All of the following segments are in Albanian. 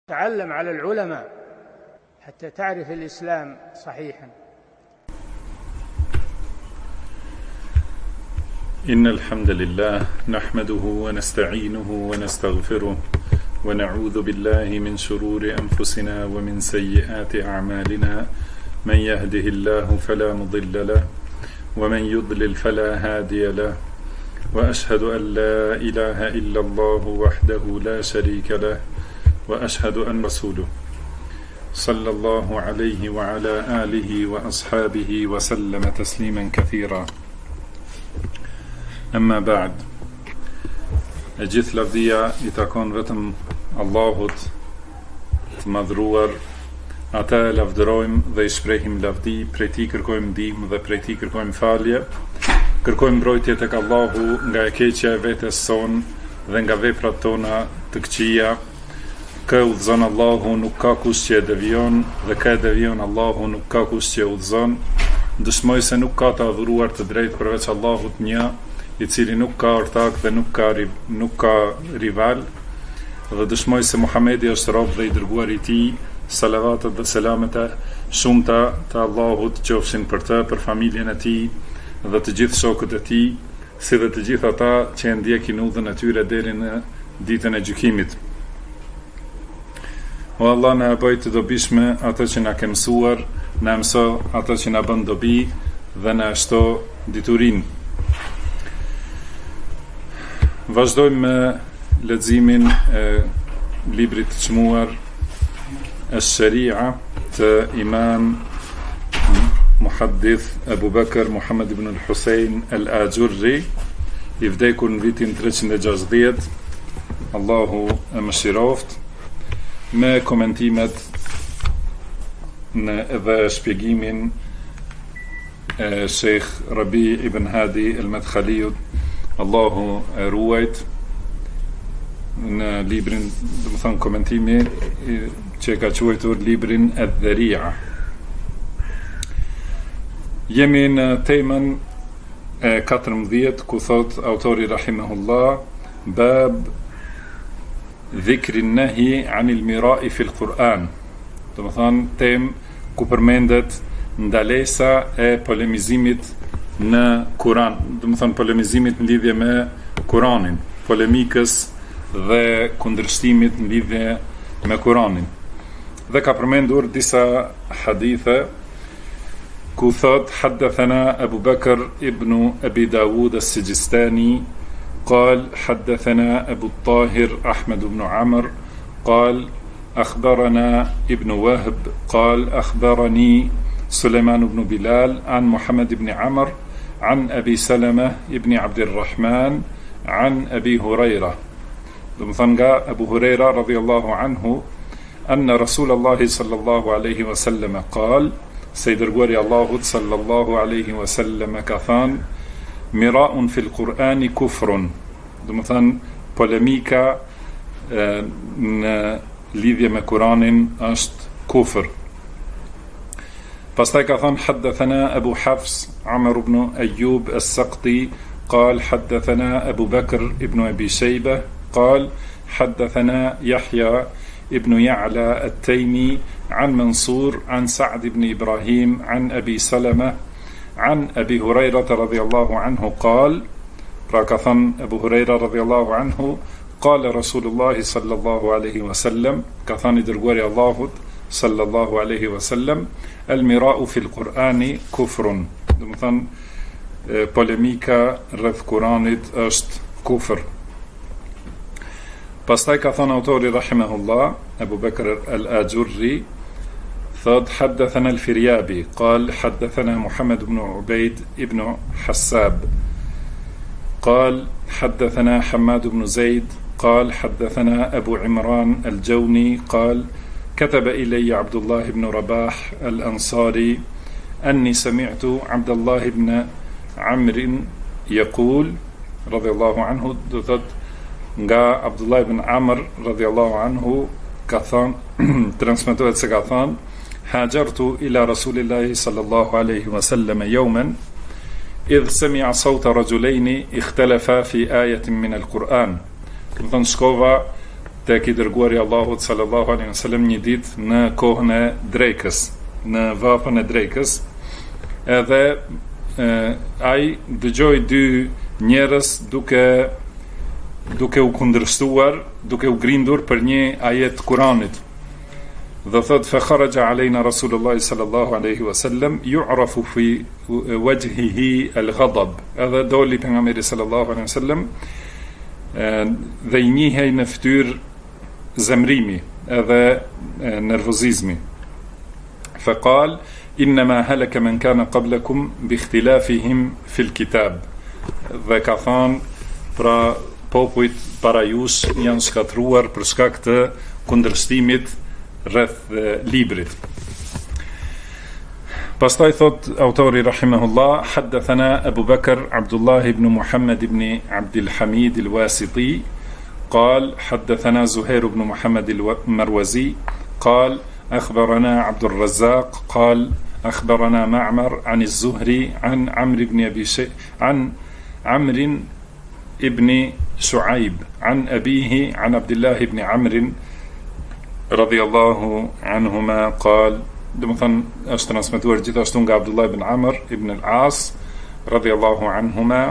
تعلم على العلماء حتى تعرف الإسلام صحيحا. إن الحمد لله نحمده ونستعينه ونستغفره ونعوذ بالله من شرور أنفسنا ومن سيئات أعمالنا. من يهده الله فلا مضل له ومن يضلل فلا هادي له، وأشهد أن لا إله إلا الله وحده لا شريك له، وأشهد أن رسوله صلى الله عليه وعلى آله وأصحابه وسلم تسليما كثيرا. أما بعد، gjithë lavdia I takon vetëm Allahut të madhruar. Ata e lavdërojmë dhe I shprehim lavdi, prej Tij kërkojmë ndihmë dhe prej Tij kërkojmë falje. Kërkojmë mbrojtje tek Allahu nga e keqja e vetes son dhe nga veprat tona të këqija. Kë udhëzon Allahu, nuk ka kush që e devion, dhe kë e devion Allahu, nuk ka kush që e udhëzon. Dëshmoj se nuk ka të adhuruar të drejtë përveç Allahut një, I cili nuk ka ortak dhe nuk ka rival, dhe dëshmoj se Muhamedi është rob dhe I dërguar I Tij. Salavatet dhe selamet shumëta të Allahut qofshin për të, për familjen e Tij dhe të gjithë shokët e Tij, si dhe të gjithë ata që e ndjekin udhën e tyre deri në ditën e gjykimit. O Allah, na bëj të dobishme ato që na ke mësuar, na mëso ato që na bën dobi dhe na shto diturinë. Vazhdojmë me leximin e librit të çmuar Ash-Sharia të Imam Muhaddith Abu Bakr Muhammad ibn al-Husayn al-Ajurri, I vdekur në vitin 360. Allahu e mëshiroft, me komentimet dhe shpjegimin e Sheikh Rabi ibn Hadi al-Madkhaliut, Allahu e ruajt, në librin, do të thënë komentimi që ka quajtur librin Adh-Dhari'a. Jemi në temën e 14, ku thot autori rahimahullah, bab dhikrin nahi anil mira'i fil Kur'an. Do të thënë temë ku përmendet ndalesa e polemizimit në Kur'an, do të thënë polemizimit në lidhje me Kur'anin, polemikës dhe kundërshtimit në lidhje me Kur'anin. Dhe ka përmendur disa hadithe ku thot haddathana Abu Bakr ibn Abi Dawud as-Sijistani قال حدثنا أبو الطاهر أحمد بن عمرو قال أخبرنا ابن وهب قال أخبرني سليمان بن بلال عن محمد بن عمرو عن أبي سلمة ابن عبد الرحمن عن أبي هريرة. دمثنغا أبو هريرة رضي الله عنه أن رسول الله صلى الله عليه وسلم قال سيد الغوري الله صلى الله عليه وسلم كثان مراء في القرآن كفر. دمثن polemika në lidhje me Kur'anin është kufër. Pastaj ka thënë حدثنا أبو حفص عمرو بن أيوب السقطي قال حدثنا أبو بكر ابن أبي شيبة قال حدثنا يحيى ابن يعلى التيمي عن منصور عن سعد بن إبراهيم عن أبي سلمة عن أبي هريرة رضي الله عنه قال راكثن أبو هريرة رضي الله عنه قال رسول الله صلى الله عليه وسلم كثن درغوري الله صلى الله عليه وسلم المراء في القرآن كفر. دمثن polemika rreth Kuranit është kufër. Pastaj ka thënë autori rahimahullah Abu Bakr al-Ajurri, thot حدثنا الفريابي قال حدثنا محمد بن عبيد ابن حساب قال حدثنا حماد بن زيد قال حدثنا أبو عمران الجوني قال كتب إلي عبد الله بن رباح الأنصاري أني سمعت عبد الله بن عمرو يقول رضي الله عنه، do thot nga Abdullah ibn Amr radhiyallahu anhu ka thënë, transmetohet se ka thënë, hajartu ila rasulillahi sallallahu alaihi wasallam yawman idh sami'a sawta rajulaini ikhtalafa fi ayatin min al-Quran. Do të thënë shkova tek I dërguari Allahut sallallahu alaihi wasallam një ditë në kohën e drekës, në vapën e drekës, edhe ai dëgjoi dy njerëz duke u kundërshtuar, duke u grindur për një ajet Kuranit. Dhe thot fa kharaja alejna Rasulullah sallallahu alaihi wasallam yu'rafu fi wajhihi al-ghadab. Edhe doli pejgamberi sallallahu alaihi wasallam dhe I njihej në fytyrë zemrimi edhe nervozizmi. Fa qal inma halaka man kana qablakum bi ikhtilafihim fi al-kitab. Dhe ka thënë pra popujt para jush janë shkatruar për shkak të kundërshtimit rreth librit. Pastaj thot autori rahimahullah, haddathana Abu Bakr Abdullah ibn Muhammad ibn Abdul Hamid al-Wasiti قال حدثنا زهير بن محمد المروزي قال أخبرنا عبد الرزاق قال أخبرنا معمر عن الزهري عن عمرو ابن شعيب عن أبيه عن عبد الله بن عمرو رضي الله عنهما قال دمثن أشترانسمتور جيتاشتون عبد الله بن عمرو ابن العاص رضي الله عنهما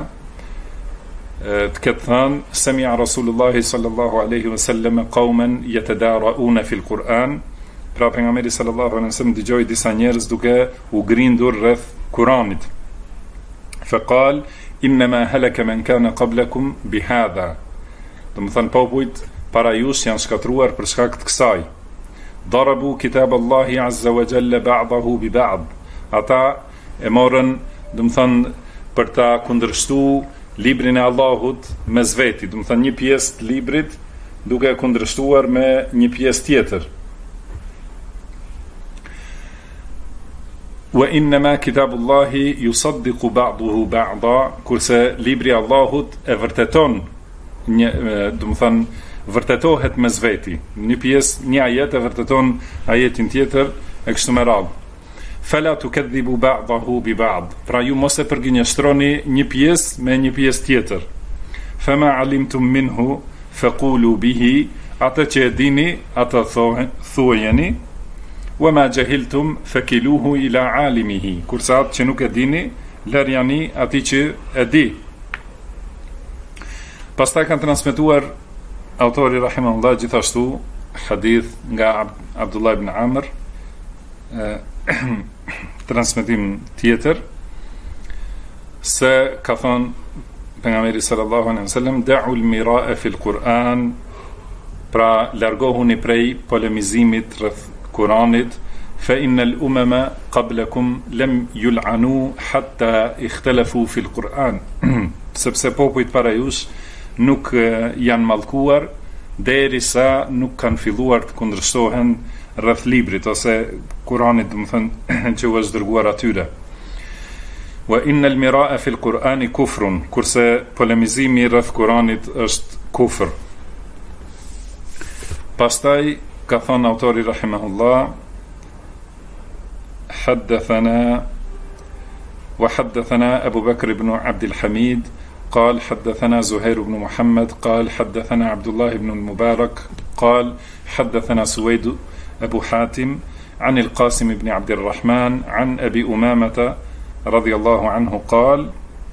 تكثان سمع رسول الله صلى الله عليه وسلم قوما يتدارؤون في القرآن. Pra pejgamberi sallallahu alaihi wasallam dëgjoi disa njerëz duke u grindur rreth Kuranit. Faqal inma halaka man kana qablakum bihadha. Domethën popujt para jush janë shkatruar për shkak të kësaj. Darabu kitab Allahi azza wa jalla ba'dahu bi ba'd. Ata e morën, domethën për ta kundërshtuar librin e Allahut mes veti, domethën një pjesë të librit duke e kundërshtuar me një pjesë tjetër. Wa innama kitabullahi yusaddiqu ba'duhu ba'da, kurse libri I Allahut e vërteton domethën vërtetohet mes veti. Një pjesë, një ajet e vërteton ajetin tjetër e kështu me radhë. Fala tukadhibu ba'dahu bi ba'd. Pra ju mos e përgjinjëstroni një pjesë me një pjesë tjetër. Fama alimtum minhu faqulu bihi, atë që e dini atë thuajeni. Wa ma jahiltum fakiluhu ila alimihi, kurse atë që nuk e dini lërjani atij që e di. Pastaj kanë transmetuar autori rahimahullah gjithashtu hadith nga Abdullah ibn Amr, transmetim tjetër se ka thënë pejgamberi sallallahu alaihi wasallam da'u al-mira'a fi al-Quran, pra largohuni prej polemizimit rreth Kuranit, fa innal umama qablakum lam yul'anu hatta ikhtalafu fi al-Quran. Sepse popujt para jush nuk janë mallkuar derisa nuk kanë filluar të kundërshtohen rreth librit ose Kuranit, domethënë që u është dërguar atyre. Wa innal mira'a fi al-Qur'ani kufrun, kurse polemizimi rreth Kuranit është kufër. Pastaj ka thënë autori rahimahullah وحدثنا أبو بكر بن عبد الحميد قال حدثنا زهير بن محمد قال حدثنا عبد الله بن المبارك قال حدثنا سويد أبو حاتم عن القاسم بن عبد الرحمن عن أبي أمامة رضي الله عنه قال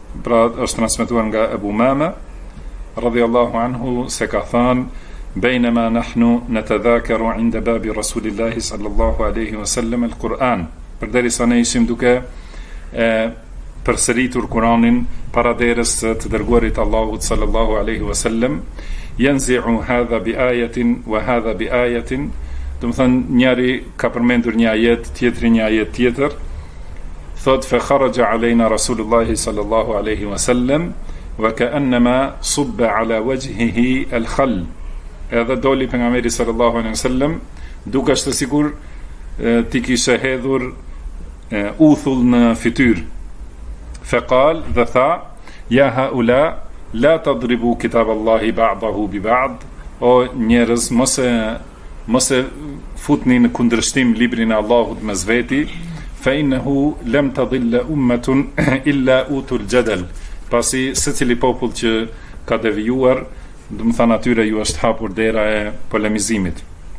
أبو أمامة رضي الله عنه سكثان بينما نحن نتذاكر عند باب رسول الله صلى الله عليه وسلم القرآن. Përderisa ne ishim duke përsëritur Kur'anin para derës të dërguarit Allahut sallallahu alaihi wasallam, yanzi'u hadha bi ayatin wa hadha bi ayatin, do të thënë njëri ka përmendur një ajet, tjetri një ajet tjetër. Thot fa kharaja alejna Rasulullah sallallahu alaihi wasallam wa ka'annama subba ala wajhihi al-khall. Edhe doli pejgamberi sallallahu alaihi wasallam duke qenë sigur ti kishe hedhur uthull në fytyr. Faqal, dhe tha, ja haula la tadribu kitab Allahi ba'dahu bi ba'd, o njerëz mos e futni në kundërshtim librin e Allahut mes veti, fa innahu lam tadilla ummatun illa utul jadal, pasi secili popull që ka devijuar do të thënë atyre ju është hapur dera e polemizimit.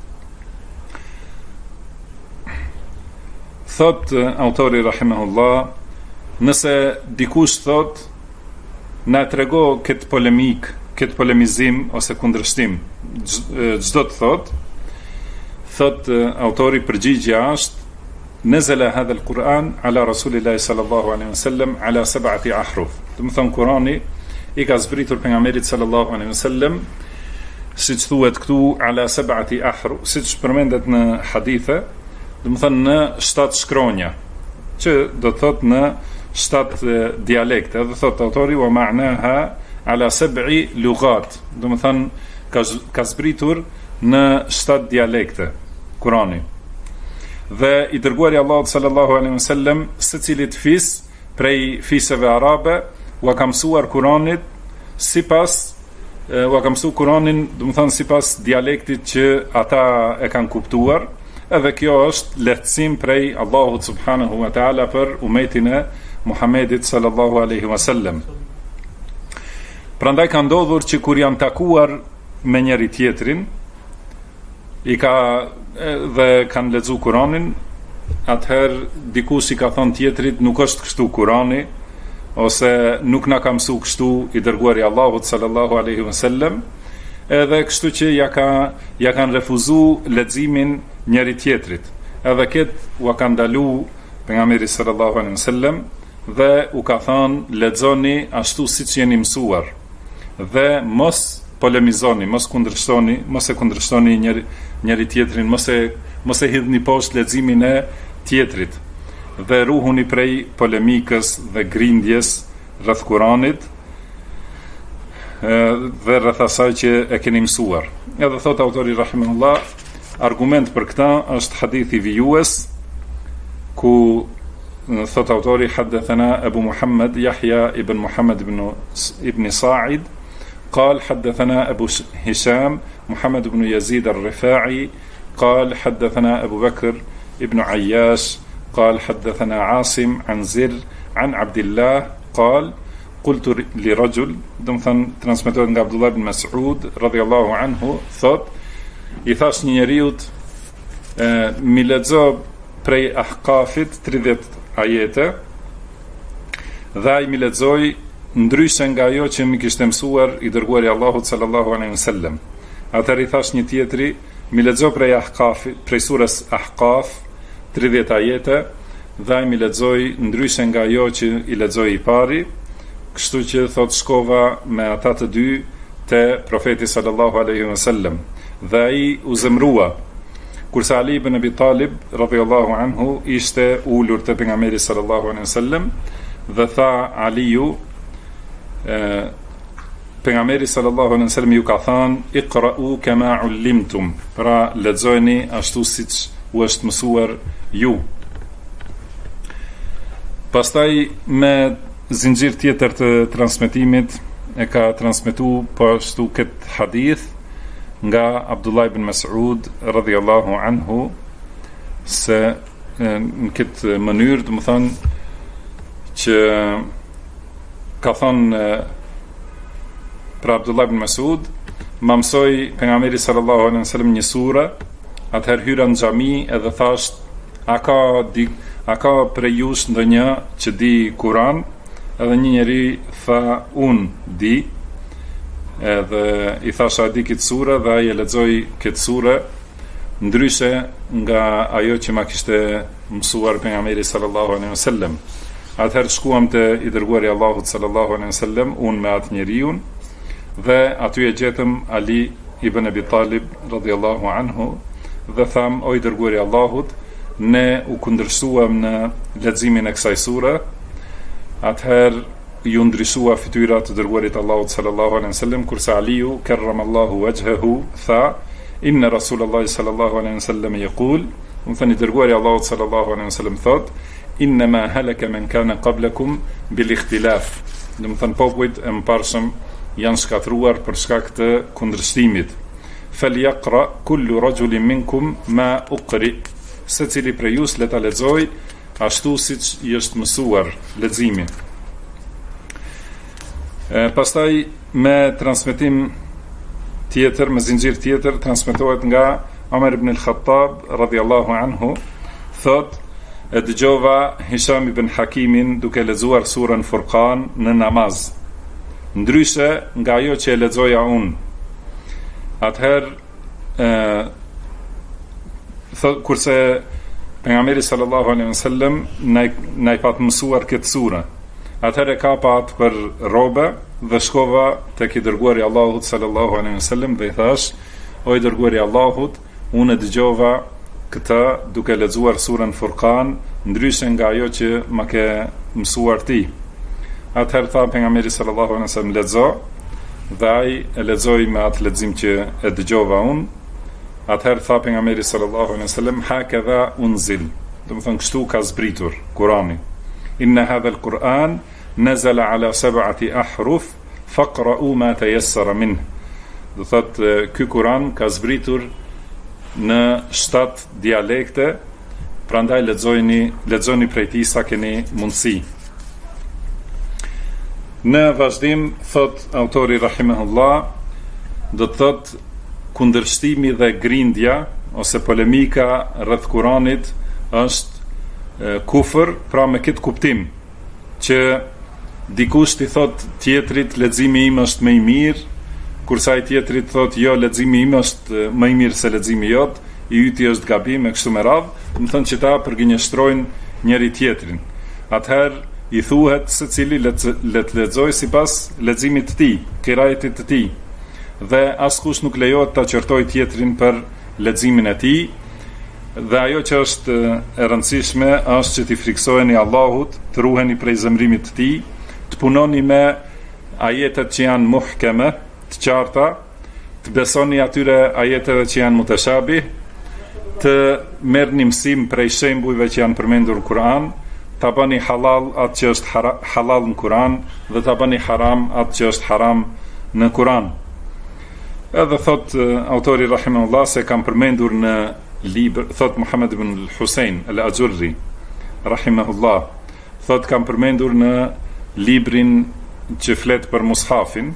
Thot autori rahimahullah, nëse dikush thot na trego këtë polemik, këtë polemizim ose kundërshtim, çdo të thot autori përgjigjja është nazala hadha al-Quran ala Rasulillahi sallallahu alaihi wasallam ala 7 ahruf. Do të thonë Kurani i ka zbritur pejgamberit sallallahu alaihi wasallam, siç thuhet këtu ala 7 ahruf, siç përmendet në hadithe, do të thonë në 7 shkronja, që do të thotë në 7 dialekte. Do thot autori wa ma'naha ala 7 lughat, do të thonë ka zbritur në 7 dialekte Kurani. Dhe i dërguari Allahut sallallahu alaihi wasallam secilit fis prej fiseve arabe u ka mësuar Kuranin sipas Kuranin, do të thonë sipas dialektit që ata e kanë kuptuar. Edhe kjo është lehtësim prej Allahut subhanahu wa taala për umetin e Muhamedit sallallahu alaihi wasallam. Prandaj ka ndodhur që kur janë takuar me njëri tjetrin, dhe kanë lexuar Kuranin, atëherë dikush i ka thënë tjetrit nuk është kështu Kurani, ose nuk na ka mësuar kështu i dërguari Allahut sallallahu alaihi wasallam, edhe kështu që ja kanë refuzuar leximin njëri tjetrit. Edhe këtë u ka ndalu pejgamberi sallallahu alaihi wasallam dhe u ka thënë lexoni ashtu siç jeni mësuar dhe mos polemizoni, mos e kundërshtoni njëri tjetrin, mos e hidhni poshtë leximin e tjetrit dhe ruhuni prej polemikës dhe grindjes rreth Kuranit dhe rreth asaj që e keni mësuar. Edhe thot autori rahimahullah, argument për këta është hadithi vijues, ku thot autori haddathana Abu Muhammad Yahya ibn Muhammad ibn Sa'id قال حدثنا أبو هشام محمد بن يزيد الرفاعي قال حدثنا أبو بكر ابن عياش قال حدثنا عاصم عن زر عن عبد الله قال قلت لرجل دمثن ترانسميتور عبد الله بن مسعود رضي الله عنه thot i thash një njeriut mi lexo prej Ahqafit 30 ajete dhe ai mi lexoi ndryshe nga ajo që mi kishte mësuar i dërguari Allahut sallallahu alaihi wasallam. Atëherë i thash një tjetri, mi lexo prej Ahqafit, prej surës Ahqaf 30 ajete dhe ai mi lexoi ndryshe nga ajo që i lexoi i pari, kështu që thot shkova me ata të dy te profeti sallallahu alaihi wasallam dhe ai u zemrua. Kurse Ali ibn Abi Talib radhiyallahu anhu ishte ulur te pejgamberi sallallahu alaihi wasallam dhe tha Aliu, pejgamberi sallallahu alaihi wasallam ju ka thënë iqra'u kama ullimtum, pra lexojeni ashtu siç u është mësuar ju. Pastaj me zinxhir tjetër të transmetimit e ka transmetuar po ashtu këtë hadith nga Abdullah ibn Mas'ud radhiyallahu anhu, se në këtë mënyrë, do të thonë që ka thonë pra Abdullah ibn Mas'ud, ma mësoi pejgamberi sallallahu alaihi wasallam një sure, atëherë hyra në xhami edhe thash, a ka prej jush ndonjë që di Kur'an? Edhe një njeri tha, unë di, edhe i thash a di këtë sure, dhe ai e lexoi këtë sure ndryshe nga ajo që ma kishte mësuar pejgamberi sallallahu alaihi wasallam. Atëherë shkuam te i dërguari Allahut sallallahu alaihi wasallam, unë me atë njeriun, dhe aty e gjetëm Ali ibn Abi Talib radhiyallahu anhu dhe tham, o i dërguari Allahut, ne u kundërshtuam në leximin e kësaj sure. Atëherë ju ndryshua fytyra të dërguarit Allahut sallallahu alaihi wasallam, kurse Aliu karramallahu wajhahu tha, inna Rasulullahi sallallahu alaihi wasallam yaqul, më thënë i dërguari Allahut sallallahu alaihi wasallam thot, innama halaka man kana qablakum bil ikhtilaf. Do të thënë popujt e mëparshëm janë shkatruar për shkak të kundërshtimit. Falyaqra kullu rajulin minkum ma uqri, secili prej jush le ta lexoj ashtu siç i është mësuar leximi. Pastaj me transmetim tjetër, me zinxhir tjetër, transmetohet nga Omer ibn al-Khattab radhiyallahu anhu, thot e dëgjova Hisham ibn Hakimin duke lexuar surën Furqan në namaz, ndryshe nga ajo që e lexoja unë. Atëherë kurse pejgamberi sallallahu alaihi wasallam na i pat mësuar këtë sure. Atëherë ka pat për robe dhe shkova tek i dërguari i Allahut sallallahu alaihi wasallam dhe i thash: o i dërguari i Allahut, unë dëgjova këtë duke lexuar surën Furqan, ndryshe nga ajo që më ke mësuar ti. Atëherë tha pejgamberi sallallahu alaihi wasallam: lexo, dhe ai e lexoi me atë lexim që e dëgjova unë. Atëherë tha pejgamberi sallallahu alaihi wasallam: hakadha unzil, do të thonë kështu ka zbritur Kurani. Inna hadha al-Quran nazala ala 7 ahruf faqra'u ma tayassara minh. Do thotë ky Kur'an ka zbritur në 7 dialekte, prandaj lexoni prej tij sa keni mundësi. Në vazhdim thot autori rahimahullah, do të thot kundërshtimi dhe grindja ose polemika rreth Kuranit është kufër, pra me këtë kuptim që dikush i thot tjetrit leximi im është më i mirë, kurse ai tjetrit thot jo, leximi im është më i mirë se leximi jot, i yti është gabim e kështu me radhë, do të thonë që ta përgënjeshtrojnë njëri tjetrin. Atëherë i thuhet secili le të lexojë sipas leximit të tij, qiraetit të tij, dhe askush nuk lejohet ta qortojë tjetrin për leximin e tij. Dhe ajo që është e rëndësishme është që t'i friksoheni Allahut, të ruheni prej zemrimit të tij, të punoni me ajetet që janë muhkeme, të qarta, të besoni atyre ajeteve që janë mutashabih, të merrni mësim prej shembujve që janë përmendur në Kur'an, ta bëni halal atë që është halal në Kur'an dhe ta bëni haram atë që është haram në Kur'an. Edhe thot autori rahimahullah se kam përmendur në libër, thot Muhammad ibn al-Husayn al-Ajurri rahimahullah, thot kam përmendur në librin që flet për mushafin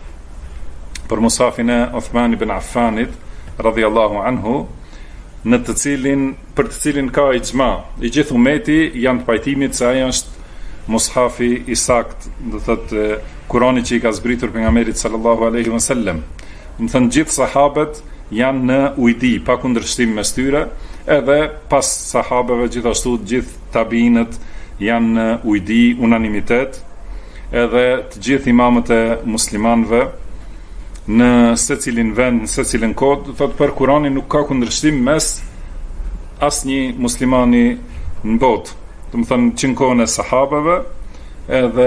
e Uthman ibn Affanit radhiyallahu anhu, për të cilin ka ixhma. I gjithë ummeti janë të pajtimit se ai është mushafi i sakt, do thotë Kurani që i ka zbritur pejgamberit sallallahu alaihi wasallam. Do të thënë gjithë sahabët janë në ujdi, pa kundërshtim mes tyre, edhe pas sahabeve gjithashtu gjithë tabiinët janë në ujdi, unanimitet, edhe të gjithë imamët e muslimanëve në secilin vend, në secilin kohë, thotë për Kuranin nuk ka kundërshtim mes asnjë muslimani në botë. Do të thënë që në kohën e sahabeve, edhe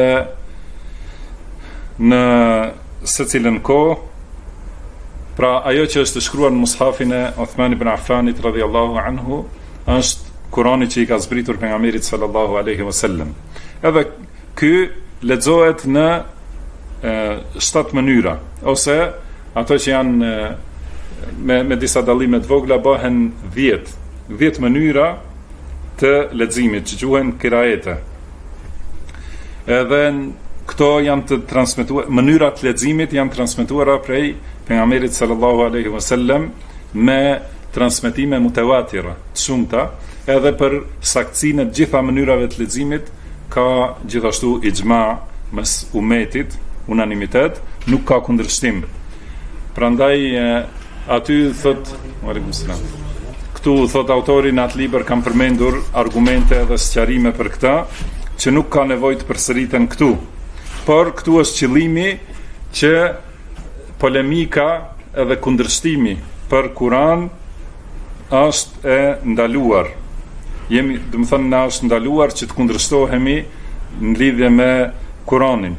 në secilin kohë. Pra ajo që është shkruar në mushafin e Uthman ibn Affanit radhiyallahu anhu është Kurani që i ka zbritur pejgamberit sallallahu alaihi wasallam. Edhe ky lexohet në 7 mënyra, ose ato që janë me disa dallime të vogla bëhen 10 mënyra të leximit që quhen qiraete. Edhe këto janë të transmetuar, mënyrat të leximit janë transmetuara prej pejgamberit sallallahu alaihi wasallam me transmetime mutawatira, të shumta, edhe për saktësinë të gjitha mënyrave të leximit ka gjithashtu ixhma mes ummetit, unanimitet, nuk ka kundërshtim. Prandaj aty thot, aleikum selam. Këtu thot autori në atë libër kam përmendur argumente dhe sqarime për këtë, që nuk ka nevojë të përsëriten këtu. Por këtu është qëllimi që polemika edhe kundërshtimi për Kur'an është e ndaluar. Do të thënë na është ndaluar që të kundërshtohemi në lidhje me Kur'anin.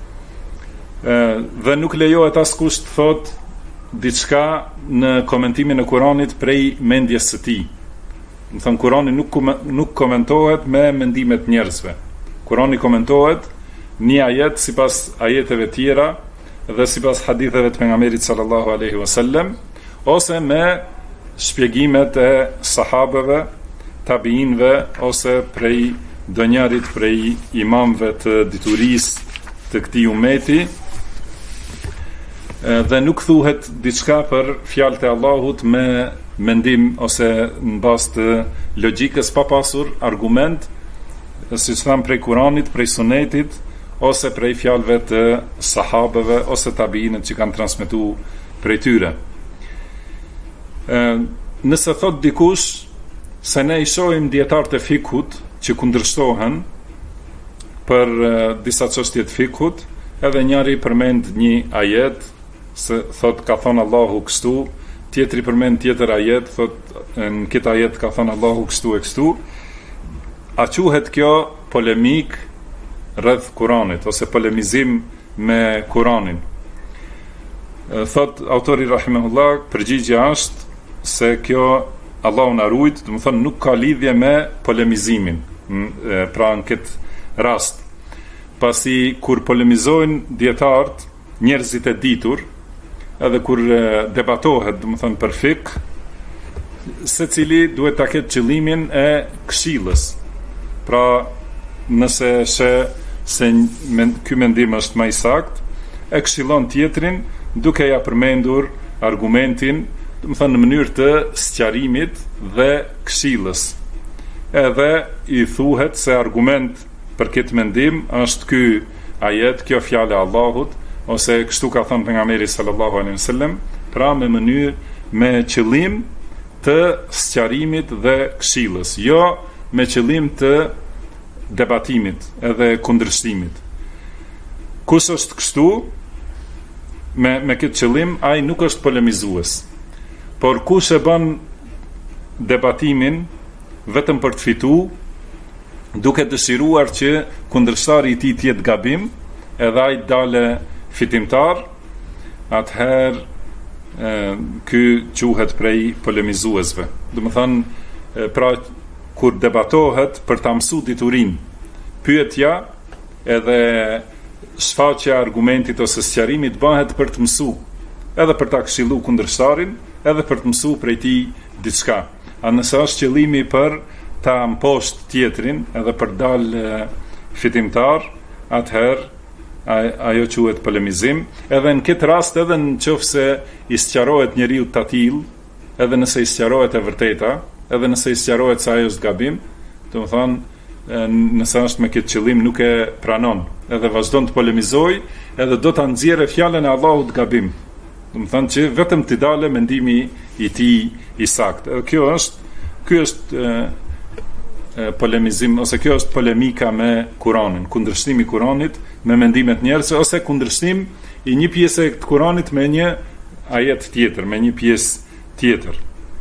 Dhe nuk lejohet askush të thot diçka në komentimin e Kuranit prej mendjes së tij. Do të thënë Kurani nuk komentohet me mendimet njerëzve. Kurani komentohet një ajet sipas ajeteve tjera dhe sipas haditheve të pejgamberit sallallahu alaihi wasallam, ose me shpjegimet e sahabeve, tabiinëve, ose prej donjarit prej imamëve të diturisë të këtij ummeti. dhe nuk thuhet diçka për fjalët e Allahut me mendim ose në bazë të logjikës, pa pasur argument, siç tham, prej Kuranit, prej Sunetit, ose prej fjalëve të sahabeve ose tabiinët që kanë transmetuar prej tyre. Nëse thot dikush se ne i shohim dietarët e fikut që kundërshtohen për disa çështje të fikut, edhe njëri përmend një ajet, se thot ka thënë Allahu kështu, tjetri përmend tjetër ajet, thot në këtë ajet ka thënë Allahu kështu e kështu, a quhet kjo polemik rreth Kuranit ose polemizim me Kuranin? Thot autori rahimahullah, përgjigjja është se kjo Allahu na ruajt, do të thonë nuk ka lidhje me polemizimin, pra në këtë rast. Pasi kur polemizojnë dietarët, njerëzit e ditur, edhe kur debatohet, do të thonë për fik, secili duhet ta ketë qëllimin e këshillës. Pra, nëse se ky mendim është më i saktë, e këshillon tjetrin duke ja përmendur argumentin, do të thonë në mënyrë të sqarimit dhe këshillës. Edhe i thuhet se argument për këtë mendim është ky ajet, kjo fjalë e Allahut, ose kështu ka thënë pejgamberi sallallahu alaihi wasallam, pra me mënyrë, me qëllim të sqarimit dhe këshillës, jo me qëllim të debatimit edhe kundërshtimit. Kush është kështu me këtë qëllim, ai nuk është polemizues. Por kush e bën debatimin vetëm për të fituar, duke dëshiruar që kundërshtari i tij të jetë gabim, edhe ai dalë fitimtar, atëherë ky quhet prej polemizuesve. Do të thonë, pra kur debatohet për ta mësuar diturinë, pyetja edhe shfaqja e argumentit ose sqarimit bëhet për të mësuar, edhe për ta këshilluar kundërshtarin, edhe për të mësuar prej tij diçka. A nëse është qëllimi për ta mposht tjetrin, edhe për dalë fitimtar, atëherë ajo quhet polemizim. Edhe në këtë rast, edhe nëse i sqarohet njeriu të tillë, edhe nëse i sqarohet e vërteta, edhe nëse i sqarohet se ajo është gabim, do të thonë, nëse është me këtë qëllim nuk e pranon, edhe vazhdon të polemizoj, edhe do ta nxjerrë fjalën e Allahut gabim. Do të thonë që vetëm t'i dalë mendimi i tij i saktë. Ky është polemizim, ose kjo është polemika me Kuranin, kundërshtimi i Kuranit me mendimet njerëzve, ose kundërshtim i një pjese të Kuranit me një ajet tjetër, me një pjesë tjetër.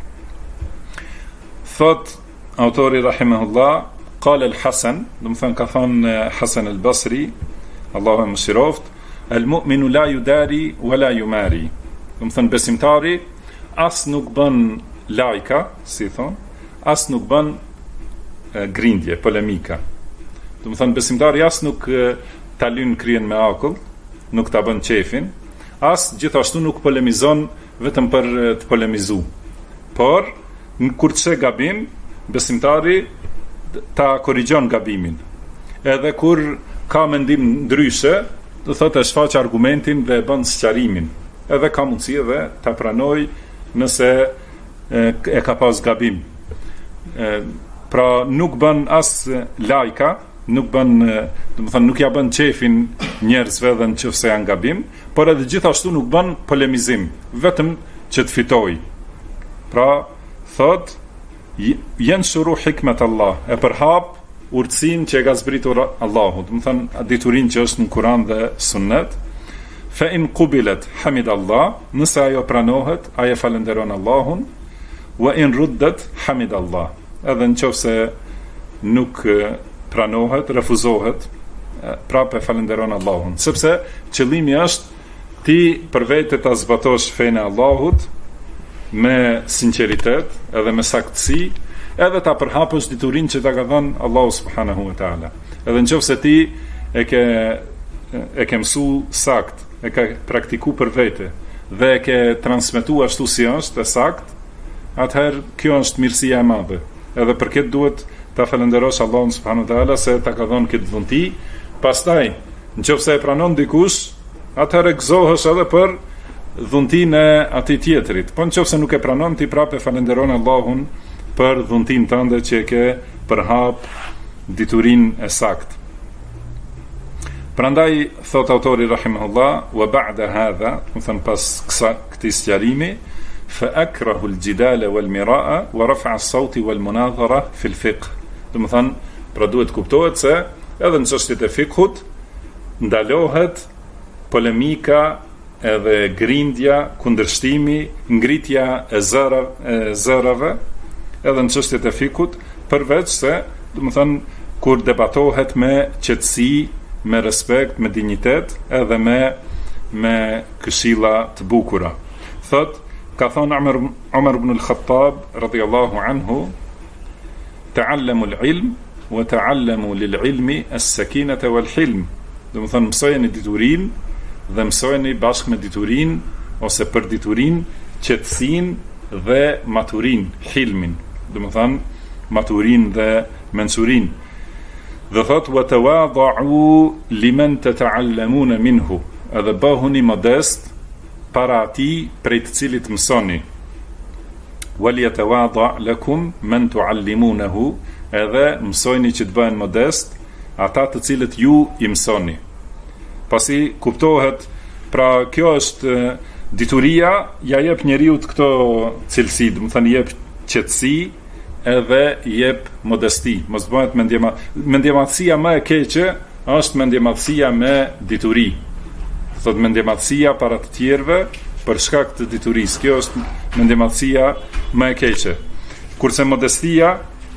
Thot autori rahimahullah, qala al-Hasan, do të thënë ka thënë Hasan al-Basri, Allahu e mëshiroft, al-mu'minu la yudari wala yumari. Do të thënë besimtari as nuk bën lajka, si thon, as nuk bën grindje, polemika. Do të thënë besimtari as nuk ta lyn kryen me akull, nuk ta bën qefin, as gjithashtu nuk polemizon vetëm për të polemizuar. Por kur të sheh gabim, besimtari ta korrigjon gabimin. Edhe kur ka mendim ndryshe, do thotë e shfaq argumentin dhe e bën sqarimin. Edhe ka mundësi edhe ta pranoj nëse e ka pas gabim. Pra nuk bën as lajka, nuk bën, do të thonë nuk ja bën qefin njerëzve edhe nëse janë gabim, por edhe gjithashtu nuk bën polemizim, vetëm që të fitoj. Pra thot, yanshuru hikmet Allah, e përhap urtësinë që e ka zbritur Allahu, do të thonë diturinë që është në Kur'an dhe Sunnet. Fa in qubilat hamid Allah, nëse ajo pranohet, ajo falenderon Allahun, wa in ruddat hamid Allah. Edhe nëse nuk pranohet, refuzohet, prapë falenderon Allahun. Sepse qëllimi është ti për vete ta zbatosh fenë e Allahut me sinqeritet edhe me saktësi, edhe ta përhapësh diturinë që ta ka dhënë Allahu subhanahu wa taala. Edhe nëse ti e ke mësu sakt, e ka praktiku për vete dhe e ke transmetu ashtu si është e sakt, atëherë kjo është mirësia e madhe. Edhe për këtë duhet ta falenderosh Allahun subhanahu wa taala se ta ka dhënë këtë dhunti. Pastaj, nëse e pranon dikush, atëherë gëzohesh edhe për dhuntin e atij tjetrit. Po nëse nuk e pranon, ti prapë falenderon Allahun për dhuntin tënde që e ke përhap diturinë e saktë. Prandaj thot autori rahimahullah, wa ba'da hadha, do të thon pas këtij sqarimi, fa akrahu al-jidala wal-mira'a wa raf'a as-sawti wal-munadhara fi al-fiqh. Do të thon, pra duhet kuptohet se edhe në çështjet e fiqhut ndalohet polemika edhe grindja, kundërshtimi, ngritja e zërave edhe në çështjet e fiqhut, përveç se, do të thon, kur debatohet me qetësi, me respekt, me dignitet, edhe me këshilla të bukura. Thot, ka thonë Umar ibn al-Khattab radhiyallahu anhu, ta'allamu al-ilm wa ta'allamu lil-ilmi as-sakinata wal-hilm. Do të thonë, mësojeni diturinë dhe mësojeni bashkë me diturinë ose për diturinë qetësinë dhe maturinë, hilmin. Do të thonë, maturinë dhe mensurinë. Dhe thot, wa tawada'u liman tata'allamuna minhu, edhe bëhuni modest para atij prej të cilit mësoni. Wal yatawada' lakum man tu'allimunahu, edhe mësojni që të bëhen modest ata të cilët ju i mësoni. Pasi kuptohet, pra kjo është dituria, ja jep njeriu këto cilësi, do të thënë jep qetësi edhe jep modesti. Mos bëhet mendjemadhësia më e keqe është mendjemadhësia me dituri. Thot mendjemadhësia para të tjerëve për shkak të diturisë. Kjo është mendjemadhësia më e keqe. Kurse modestia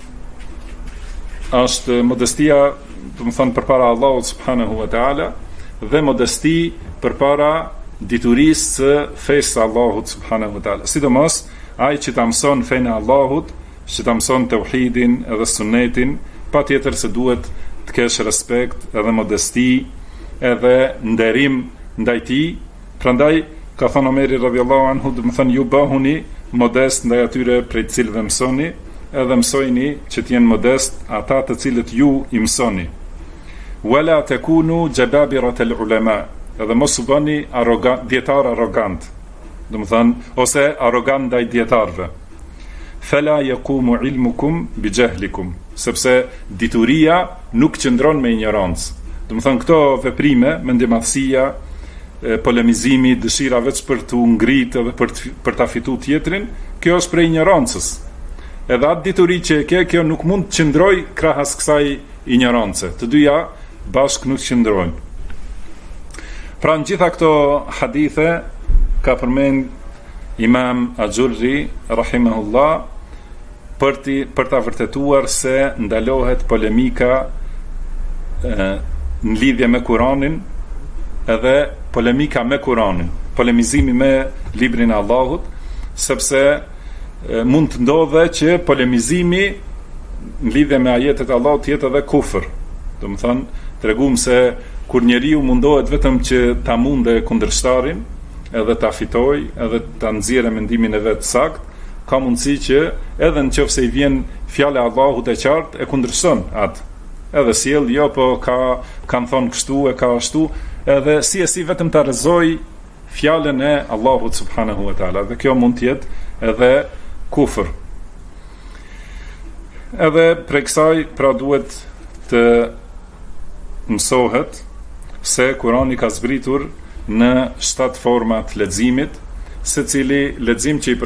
është modestia, do të thon, përpara Allahut subhanahu wa taala dhe modesti përpara diturisë së fesë së Allahut subhanahu wa taala. Sidomos ai që ta mëson fenë e Allahut, që ta mëson tauhidin edhe sunetin, patjetër se duhet të kesh respekt edhe modesti edhe nderim ndaj tij. Prandaj ka thënë Omeri radhiyallahu anhu, do të thënë, ju bëhuni modest ndaj atyre prej të cilëve mësoni, edhe mësojni që të jenë modest ata të cilët ju i mësoni. Wala takunu jababirat al-ulama, edhe mos u bëni dietar arrogant, do të thënë, ose arrogant ndaj dietarëve. Fala yaqumu ilmukum bi jahlikum, sepse dituria nuk qëndron me ignorancë. Do të thënë, këto veprime, mendjemadhësia, polemizimi, dëshira veç për të ngritë dhe për ta fituar tjetrin, kjo është prej ignorancës. Edhe atë dituri që e ke, kjo nuk mund të qëndroj krahas kësaj ignorance. Të dyja bashkë nuk qëndrojnë. Pra në gjitha këto hadithe ka përmend Imam Ajurri rahimahullah për ta vërtetuar se ndalohet polemika në lidhje me Kur'anin, edhe polemika me Kur'anin, polemizimi me librin e Allahut, sepse mund të ndodhe që polemizimi në lidhje me ajetet e Allahut jetë edhe kufër. Do të thënë, tregum se kur njeriu mundohet vetëm që ta munde kundërshtarin, edhe ta fitoj, edhe ta nxjerrë mendimin e vet sakt, ka mundësi që edhe nëse i vjen fjala e Allahut e qartë, e kundërshton atë. Edhe sjell, jo, po kanë thonë kështu, e ka ashtu, edhe si vetëm ta rrezoj fjalën e Allahut subhanahu wa taala. Dhe kjo mund të jetë edhe kufër. Edhe prej kësaj, pra duhet të mësohet se Kurani ka zbritur në 7 forma të leximit, secili lexim që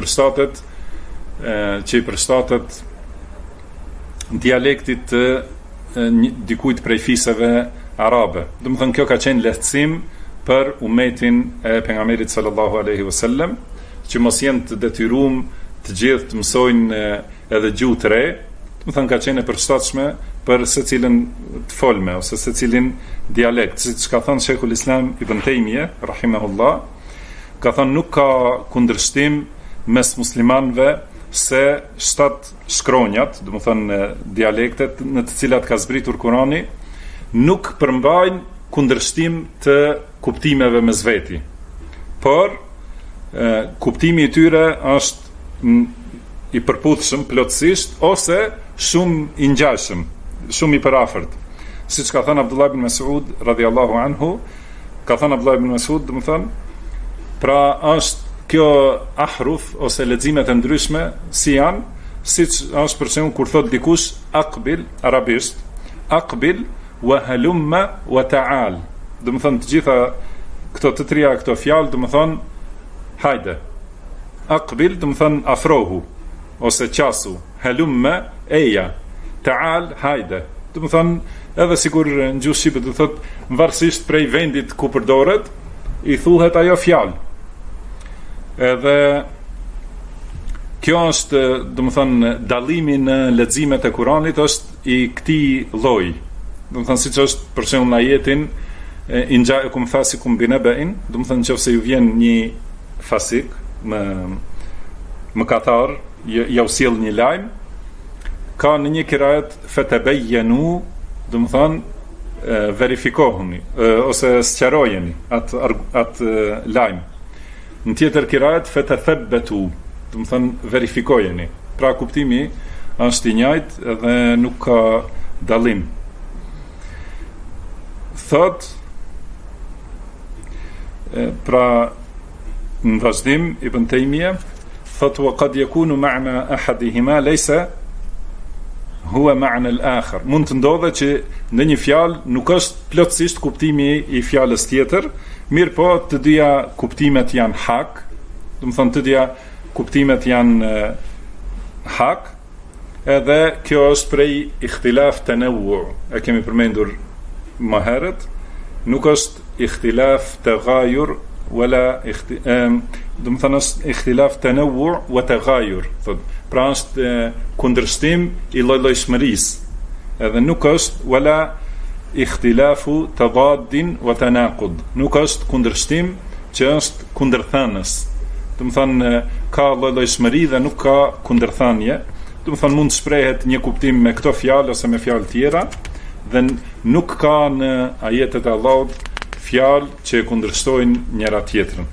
i përshtatet dialektit të dikujt prej fisëve arabe. Do të thënë, kjo ka qenë lehtësim për umetin e pejgamberit sallallahu alaihi wasallam, që mos jenë të detyruar të gjithë të mësojnë edhe gjuhë të re. Do të thënë, ka qenë e përshtatshme për secilin të folme ose secilin dialekt, siç ka thënë Sheikhul Islam Ibn Taymije rahimahullah, ka thënë nuk ka kundërshtim mes muslimanëve se 7 shkronjat, do të thënë dialektet në të cilat ka zbritur Kurani, nuk përmbajnë kundërshtim të kuptimeve mes veti. Por kuptimi i tyre është i përputhshëm plotësisht ose shumë i ngjashëm, shumë i përafërt. Siç ka thënë Abdullah ibn Mas'ud radhiyallahu anhu, ka thënë Abdullah ibn Mas'ud, do të thënë, Pra është kjo ahruf ose leximet e ndryshme si janë, siç është për shembull kur thot dikush aqbil arabisht, aqbil wa halumma wa ta'al. Do të thonë të gjitha këto të trija këto fjalë, do të thonë hajde. Aqbil do të thonë afrohu ose qasu, halumma eja, ta'al hajde. Do të thonë edhe sikur në gjuhë shqipe do thotë varësisht prej vendit ku përdoret, i thuhet ajo fjalë. Edhe kjo është, do të thonë, dallimi në leximet e Kuranit është i këtij lloji. Do të thonë siç është për shembull në ajetin in ja'akum fasiqun binaba'in, do të thonë nëse ju vjen një fasik mëkatar, ja u sjell një lajm, ka në një kirajet fatabayyanu, do të thonë verifikohuni ose sqarojeni atë lajm. Në tjetër kirajet fatathabbatu, do të thonë verifikojeni. Pra kuptimi është i njëjtë dhe nuk ka dallim. Thot pra në vazhdim Ibn Taymija thot wa qad yakunu ma'na ahadihima laysa huwa ma'na al-akhar. Mund të ndodhe që në një fjalë nuk është plotësisht kuptimi i fjalës tjetër, mirë po të dyja kuptimet janë hak, do të thonë të dyja kuptimet janë hak, edhe kjo është prej ikhtilaf tanawwu. E kemi përmendur më herët, nuk është ikhtilaf taghayur wala do të thonë është ikhtilaf tanawwu wa taghayur. Pra është kundërshtim i lloj-llojshmërisë. Edhe nuk është wala ikhtilafu tadaddin wa tanaqud. Nuk është kundërshtim që është kundërthanës. Do të thonë ka lloj-llojshmëri dhe nuk ka kundërthanie. Do të thonë mund të shprehet një kuptim me këto fjalë ose me fjalë tjera dhe nuk ka në ajetet e Allahut fjalë që kundërshtojnë njëra tjetrën.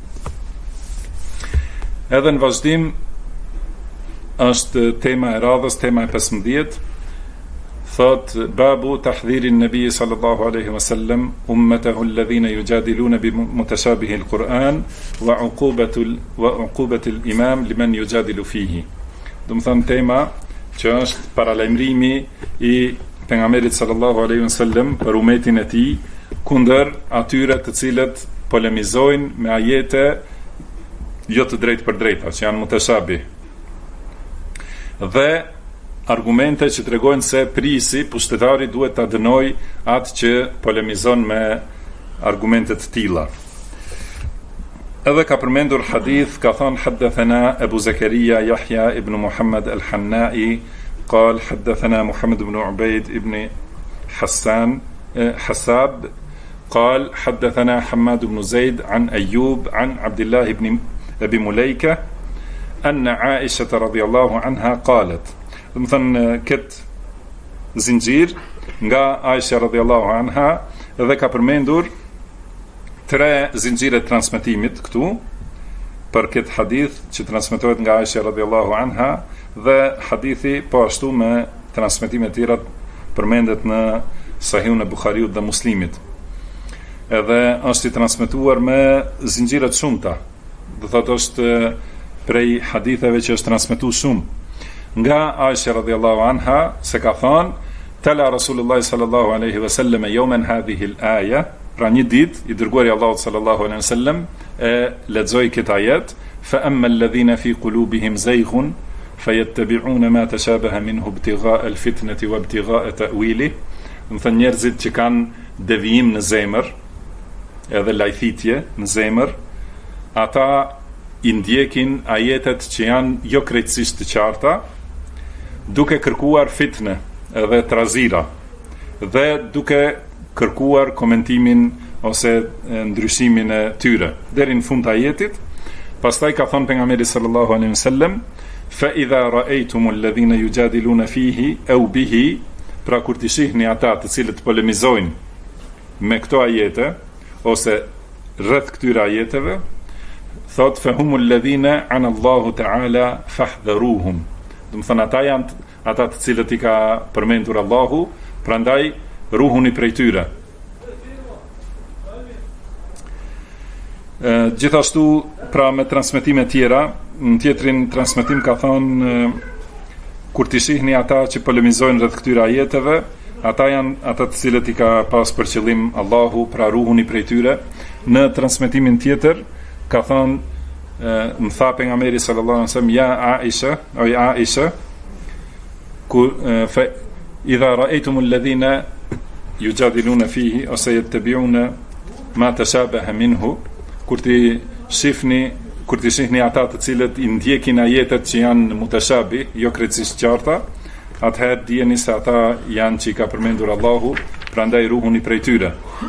Edhe në vazhdim është tema e radhës, tema e 15, thot babu tahdhirin nabi sallallahu alaihi wasallam ummatahu alladhina yujadiluna bi mutashabihi alquran wa uqubatu al-imam liman yujadilu fihi. Do të thonë tema që është paralajmërimi i pejgamberit sallallahu alaihi wasallam për umetin e tij kundër atyre të cilët polemizojnë me ajete jo të drejtë për drejta, që janë mutashabih. Dhe argumente që tregojnë se prisi, pushtetari duhet ta dënoj atë që polemizon me argumente të tilla. Edhe ka përmendur hadith, ka thënë haddathana Abu Zakaria Yahya ibn Muhammad al-Hannai, قال حدثنا محمد بن عبيد ابن حساب قال حدثنا حماد بن زيد عن أيوب عن عبد الله بن أبي مليكة أن عائشة رضي الله عنها قالت. مثلا كت زنجير nga Aisha radhiyallahu anha dhe ka përmendur 3 zinxhire të transmetimit këtu për këtë hadith që transmetohet nga Aisha radhiyallahu anha dhe hadithi po ashtu me transmetime të tjera përmendet në Sahihun e Buhariut dhe Muslimit. Edhe është i transmetuar me zinxhire të shumta. Do thotë është prej haditheve që është transmetuar shumë. Nga Aisha radhiyallahu anha se ka thënë tala Rasulullah sallallahu alaihi wasallam yawman hadhihi al-aya, pra një ditë i dërguari Allahut sallallahu alaihi wasallam e lexoi këtë ajet, fa amma alladhina fi qulubihim zayghun fayattabi'una ma tashabaha minhu ibtigha'a al-fitnati wa ibtigha'a ta'wili. Do të njerëzit që kanë devijim në zemër, edhe lajthitje në zemër, ata i ndjekin ajetet që janë jo krejtësisht të qarta, duke kërkuar fitne edhe trazira dhe duke kërkuar komentimin ose ndryshimin e tyre deri në fund të ajetit. Pastaj ka thënë pejgamberi sallallahu alaihi wasallam fa idha ra'aytumul ladhina yujadiluna fihi aw bihi, pra kur të shihni ata të cilët polemizojnë me këto ajete ose rreth këtyre ajeteve, thot fa humul ladhina an Allahu ta'ala fahdharuhum. Do të thonë ata janë ata të cilët i ka përmendur Allahu, prandaj ruhuni prej tyre. Gjithashtu, pra me transmetime tjera, në tjetrin transmetim ka thonë, kur t'i shihni ata që polemizojnë rreth këtyre ajeteve, ata janë ata të cilët i ka pas për qëllim Allahu, pra ruhuni prej tyre. Në transmetimin tjetër ka thonë, më tha pejgamberi sallallahu alaihi wasallam, ja Aisha, o ja Aisha, ku fa idha ra'aytum alladhina yujadiluna fihi ose yattabi'una ma tashabaha minhu, kur ti shihni ata të cilët i ndjekin ajetet që janë mutashabi, jo krejtësisht qarta, atëherë dijeni se ata janë që i ka përmendur Allahu, prandaj ruhuni prej tyre.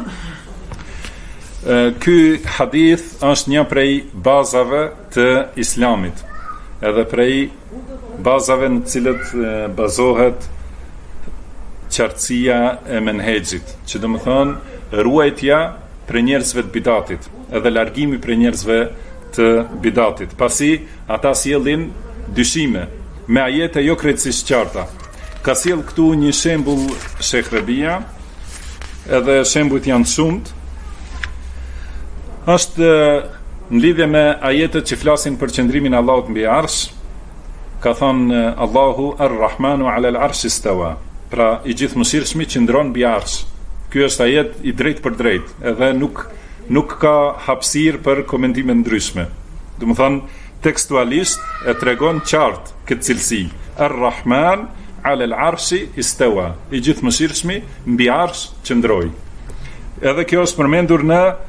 Ky hadith është një prej bazave të Islamit, edhe prej bazave në cilët bazohet qartësia e menhexhit, që do të thonë ruajtja për njerëzve të bidatit, edhe largimi për njerëzve të bidatit. Pasi ata sjellin dyshime me ajete jo krejtësisht qarta. Ka sjell këtu një shembull Sheikh Rabia, edhe shembujt janë shumët. Është në lidhje me ajetet që flasin për qëndrimin e Allahut mbi arsh, ka thënë Allahu Ar-Rahmanu 'ala al-'arshi istawa. Pra i gjithëmëshirshmi qëndron mbi arsh. Ky është ajet i drejt për drejt, edhe nuk ka hapësirë për komentime ndryshme. Do të thonë, tekstualisht e tregon qartë këtë cilësi. Ar-Rahman 'ala al-'arshi istawa. I gjithëmëshirshmi mbi arsh qëndroi. Edhe kjo është përmendur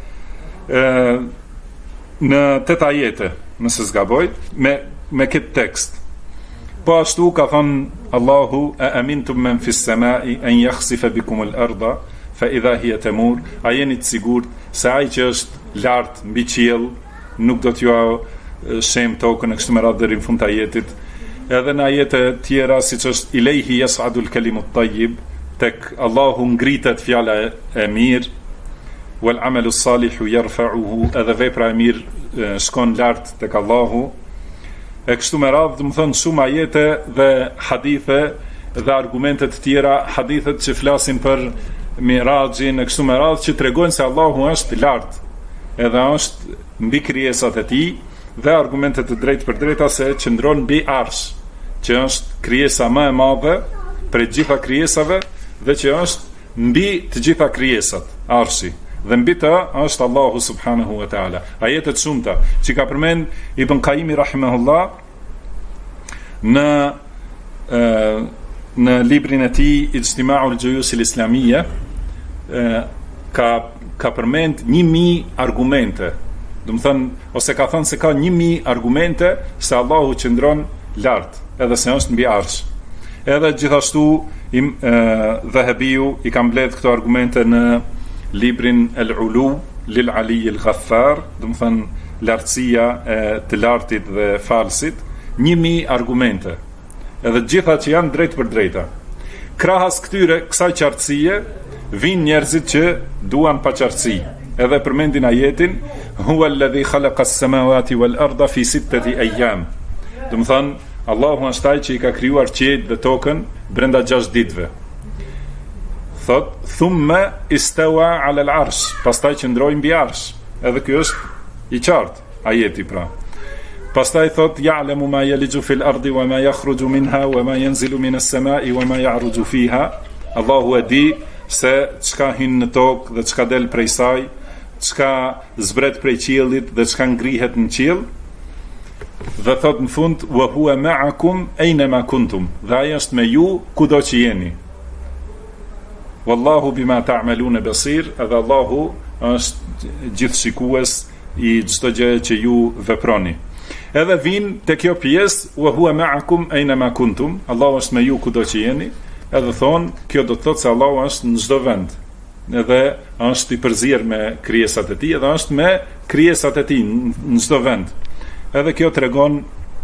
në 8 ajete, nëse s'gaboj, me këtë tekst. Po ashtu ka thënë Allahu, a amintum men fis samai an yakhsifa bikum al-ardha fa idha hiya tamur. A jeni të sigurt se ai që është lart mbi qiell nuk do t'ju shem tokën e kështu me radhë deri në fund të ajetit. Edhe në ajete tjera, siç është ilayhi yas'adu al-kalimu at-tayyib, tek Allahu ngritet fjala e mirë, wal amalu salihu yarfa'uhu, edhe vepra e mirë shkon lart tek Allahu. E kështu me radhë, do të thonë shumë ajete dhe hadithe dhe argumente të tjera, hadithet që flasin për Mirajin, e kështu me radhë, që tregojnë se Allahu është lart, edhe është mbi krijesat e tij, dhe argumente të drejtë për drejta se qëndron mbi arsh, që është krijesa më e madhe prej gjitha krijesave dhe që është mbi të gjitha krijesat, arshi. Dhe mbi të është Allahu subhanahu wa ta'ala. Ajetet shumëta që ka përmend Ibn Qayyim rahimahullah në librin e tij Ijtima'ul Juyus al-Islamiyya, ka përmend 1000 argumente. Do të thënë, ose ka thënë se ka 1000 argumente se Allahu qëndron lart, edhe se është mbi arsh. Edhe gjithashtu Dhahabiu i ka mbledh këto argumente në librin El-Ulu lil Ali el-Ghaffar, do të thënë lartësia e të lartit dhe falsit, 1000 argumente. Edhe gjitha që janë drejt për drejta. Krahas kësaj qartësie vinë njerëzit që duan pa qartësi. Edhe përmendin ajetin huwa alladhi khalaqa as-samawati wal arda fi 6 ayyam. Do të thënë Allahu është ai që i ka krijuar qiejt dhe tokën brenda 6 ditëve. Thot, thumma istawa 'ala al-'arsh, pastaj qëndroi mbi arsh. Edhe ky është i qartë ajeti pra. Pastaj thot, ya'lamu ma yaliju fil ardi wa ma yakhruju minha wa ma yanzilu min as-sama'i wa ma ya'ruju fiha. Allahu e di se çka hyn në tokë dhe çka del prej saj, çka zbret prej qiellit dhe çka ngrihet në qiell. Dhe thot në fund, wa huwa ma'akum aynama kuntum. Dhe ai është me ju kudo që jeni. Wallahu bima ta'maluna basir, edhe Allahu është gjithshikues i çdo gjë që ju veproni. Edhe vin te kjo pjesë wa huwa ma'akum aynama kuntum, Allahu është me ju kudo që jeni, edhe thon, kjo do të thotë se Allahu është në çdo vend. Edhe është i përzier me krijesat e tij, edhe është me krijesat e tij në çdo vend. Edhe kjo tregon,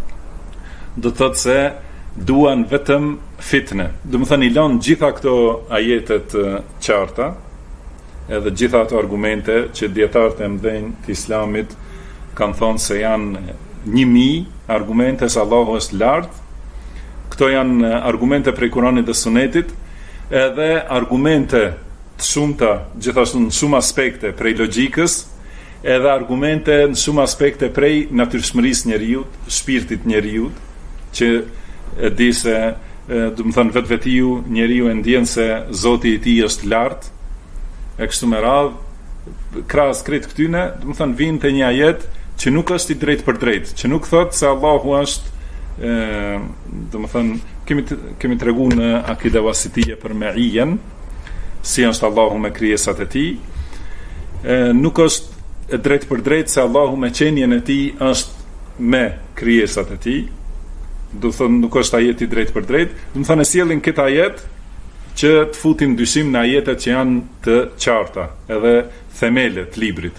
do të thotë se duan vetëm fitne. Do të thënë i lën gjitha këto ajetet qarta, edhe gjitha ato argumente që dietarët e mëdhenj të Islamit kanë thonë se janë 1000 argumente se Allahu është lart. Këto janë argumente prej Kuranit dhe Sunetit, edhe argumente të shumta, gjithashtu në shumë aspekte prej logjikës, edhe argumente në shumë aspekte prej natyrshmërisë njeriut, shpirtit njeriut, që e di se do të thënë vetvetiu njeriu e ndjen se Zoti i tij është lart, e kështu me radhë, krahas krejt këtyne, do të thënë vinë te një ajet që nuk është i drejtë për drejtë, që nuk thotë se Allahu është do të thënë kemi treguar në akida wasitije për me'ijen, si është Allahu me krijesat e tij, nuk është e drejtë për drejtë se Allahu me qenien e tij është me krijesat e tij, do të thënë nuk është ajeti drejtë për drejtë, do të thënë sjellin këtë ajet që të futin dyshim në ajetet që janë të qarta, edhe themelet librit.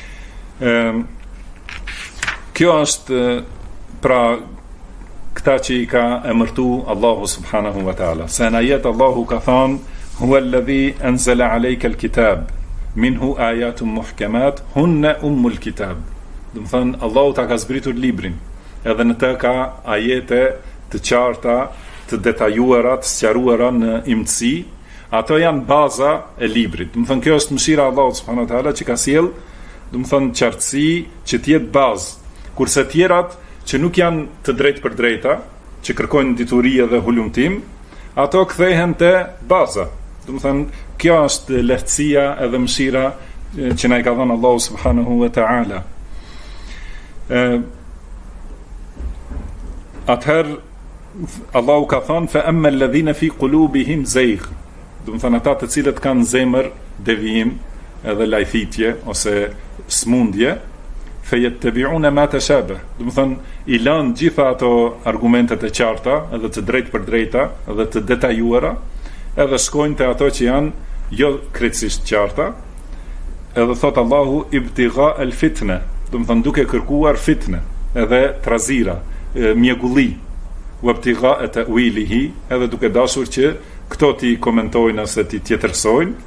Kjo është pra këta që i ka emërtu Allahu subhanahu wa ta'ala. Se në ajet Allahu ka thonë, hua alladhi anzala alejka al-kitab, minhu ajatum muhkemat, hunne ummul kitab. Dhe më thënë, Allahu ta ka zbritur librin, edhe në të ka ajete të qarta, të detajuara, të sqaruara në imtësi, ato janë baza e librit. Dhe më thënë, kjo është mëshira Allahu subhanahu wa ta'ala që ka sjell, dhe më thënë, qartësi që t'jetë bazë, kurse tjerat që nuk janë të drejtë për drejta, që kërkojnë dituri dhe hulumtim, ato kthehen te baza. Do të thënë, kjo është lehtësia edhe mëshira që na i ka dhënë Allahu subhanahu wa ta'ala. Atëherë Allahu ka thënë fa amma alladhina fi qulubihim zayg. Do të thënë ata të cilët kanë zemër devijim edhe lajthitje ose smundje, fejettabi'una ma tashabah. Do të thënë i lanë gjitha ato argumentet e qarta, edhe të drejtë për drejta, edhe të detajuara, edhe shkojnë te ato që janë jo krejtësisht qarta. Edhe thot Allahu ibtigha al fitne, do të thënë duke kërkuar fitne, edhe trazira, mjegulli, u ibtigha ta'wilihi, edhe duke dashur që këto ti komentojnë ose ti tjetërsojnë.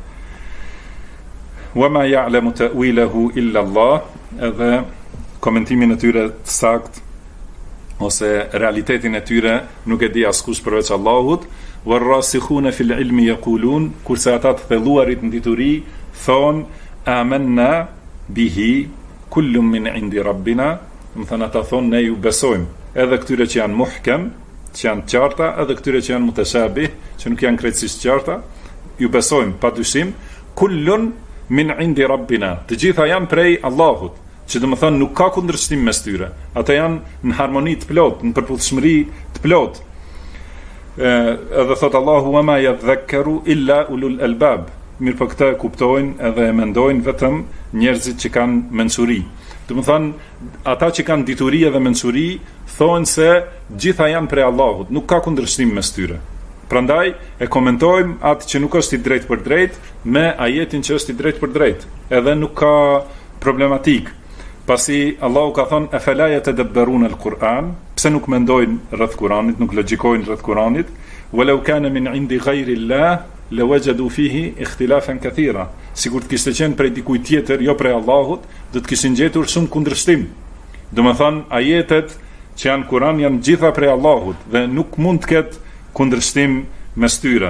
Wa ma ya'lamu ta'wilahu illa Allah, edhe komentimin e tyre të sakt ose realitetin e tyre nuk e di askush përveç Allahut. Warrasikhuna fil ilmi yaqulun, kurse ata të thelluarit në dituri thon amanna bihi kullun min indi rabbina, do të thënë ata thon ne ju besojmë, edhe këtyre që janë muhkem, që janë qarta, edhe këtyre që janë mutashabih, që nuk janë krejtësisht qarta, ju besojmë padyshim, kullun min indi rabbina, të gjitha janë prej Allahut, që do të thënë nuk ka kundërshtim mes tyre. Ata janë në harmoni të plot, në përputhshmëri të plot. Edhe thot Allahu wa ma yadhakkaru illa ulul albab. Mirë po këtë kuptojnë edhe e mendojnë vetëm njerëzit që kanë mençuri. Do të thënë ata që kanë dituri dhe mençuri thonë se gjitha janë prej Allahut, nuk ka kundërshtim mes tyre. Prandaj e komentojmë atë që nuk është i drejtë për drejtë me ajetin që është i drejtë për drejtë. Edhe nuk ka problematik. Pasi Allahu ka thonë afala yatadabbaruna al-Quran, pse nuk mendojnë rreth Kuranit, nuk logjikojnë rreth Kuranit, walau kana min indi ghayri Allah lawajadu fihi ikhtilafan kathira. Sikur të kishte qenë prej dikujt tjetër, jo prej Allahut, do të kishin gjetur shumë kundërshtim. Domethënë ajetet që janë Kur'an janë gjitha prej Allahut dhe nuk mund të ketë kundërshtim mes tyre.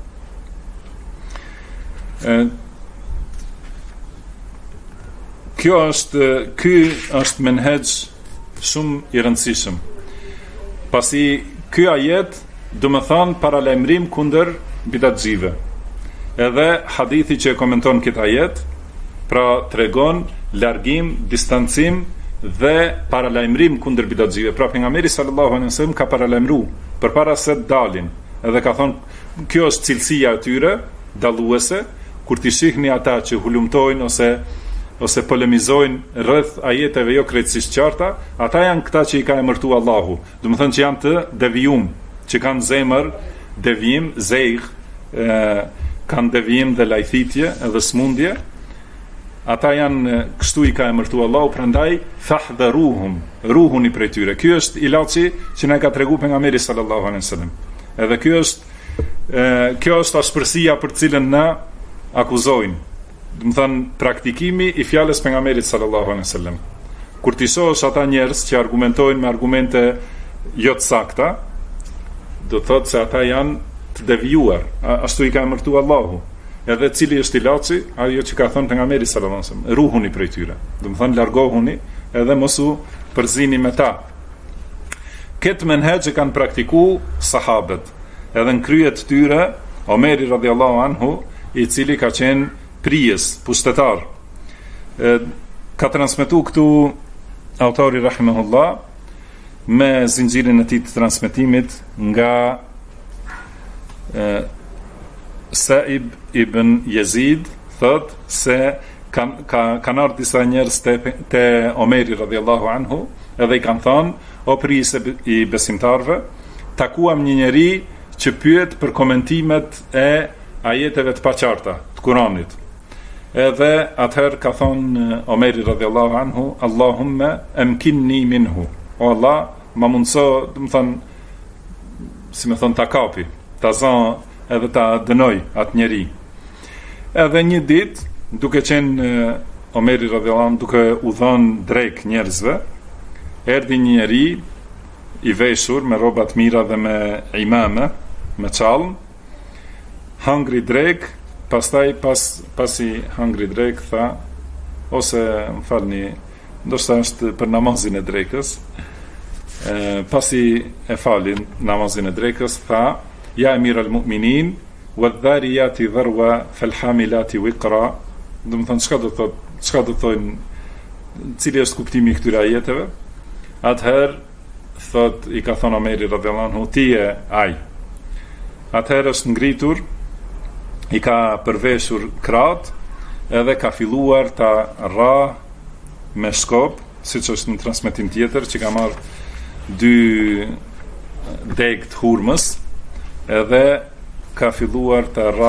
Ky është menhej shumë i rëndësishëm. Pasi ky ajet do të thonë paralajmërim kundër bidatxive. Edhe hadithi që e komenton këtë ajet, pra tregon largim, distancim dhe paralajmërim kundër bidatxive. Pra pejgamberi sallallahu alaihi wasallam ka paralajmëruar përpara se të dalin. Edhe ka thonë kjo është cilësia e tyre dalluese, kur ti shihni ata që hulumtojnë ose polemizojnë rreth ajeteve jo krejtësisht qarta, ata janë këta që i ka emërtu Allahu. Do të thënë që janë të devijum, që kanë zemër devijim, zejg, kanë devijim dhe lajthitje edhe smundje. Ata janë kështu i ka emërtu Allahu, prandaj fahdharuhum, ruhuni prej tyre. Ky është ilaçi që na ka treguar pejgamberi sallallahu alaihi wasallam. Edhe kjo është ashpërsia për cilën na akuzojnë. Do të thënë praktikimi i fjalës pejgamberit sallallahu alaihi wasallam. Kur ti shohësh ata njerëz që argumentojnë me argumente jo të sakta, do të thotë se ata janë të devijuar. Ashtu i ka emërtuar Allahu. edhe cili është ilaçi, ajo që ka thënë pejgamberi sallallahu alajhi wasallam, ruhuni prej tyre. Do të thonë largohuni edhe mos u përzini me ta. Këtë menhexh e kanë praktikuar sahabët. Edhe në krye të tyre Omeri radhiyallahu anhu, i cili ka qenë prijes, pushtetar. Ka transmetuar këtu autori rahimahullah me zinxhirin e tij të transmetimit nga Sa'ib ibn Yazid, thot se kanë ardhur disa njerëz te Omeri radhiyallahu anhu, edhe i kanë thënë, o prisë i besimtarve, takuam një njeri që pyet për komentimet e ajeteve të paqarta të Kuranit. Edhe atëherë ka thonë Omeri radhiyallahu anhu, Allahumma amkinni minhu. O Allah, ma mundso, do të thonë, si më thon ta kapi, ta zon edhe ta dënoj atë njeri. Edhe një ditë, duke qenë Omeri radhiyallahu anhu duke u dhënë drejk njerëzve, erdhi një njeri i veshur me rroba të mira dhe me imame, me çallën, hangri drejk, pastaj pasi hangri drejk tha, ose më falni, ndoshta është për namazin e drekës, pasi e falin namazin e drekës, tha, ja emir al-mu'minin, wadh-dhariyati dharwa fal-hamilati wiqra. Do të thonë çka do thonë, cili është kuptimi i këtyre ajeteve? Atëherë thot, i ka thonë Omeri radhiyallahu anhu, ti je ai. Atëherë është ngritur, i ka përveshur krahët, edhe ka filluar ta ra me shkop, siç është në transmetim tjetër, që ka marrë 2 degë të hurmës, edhe ka filluar ta ra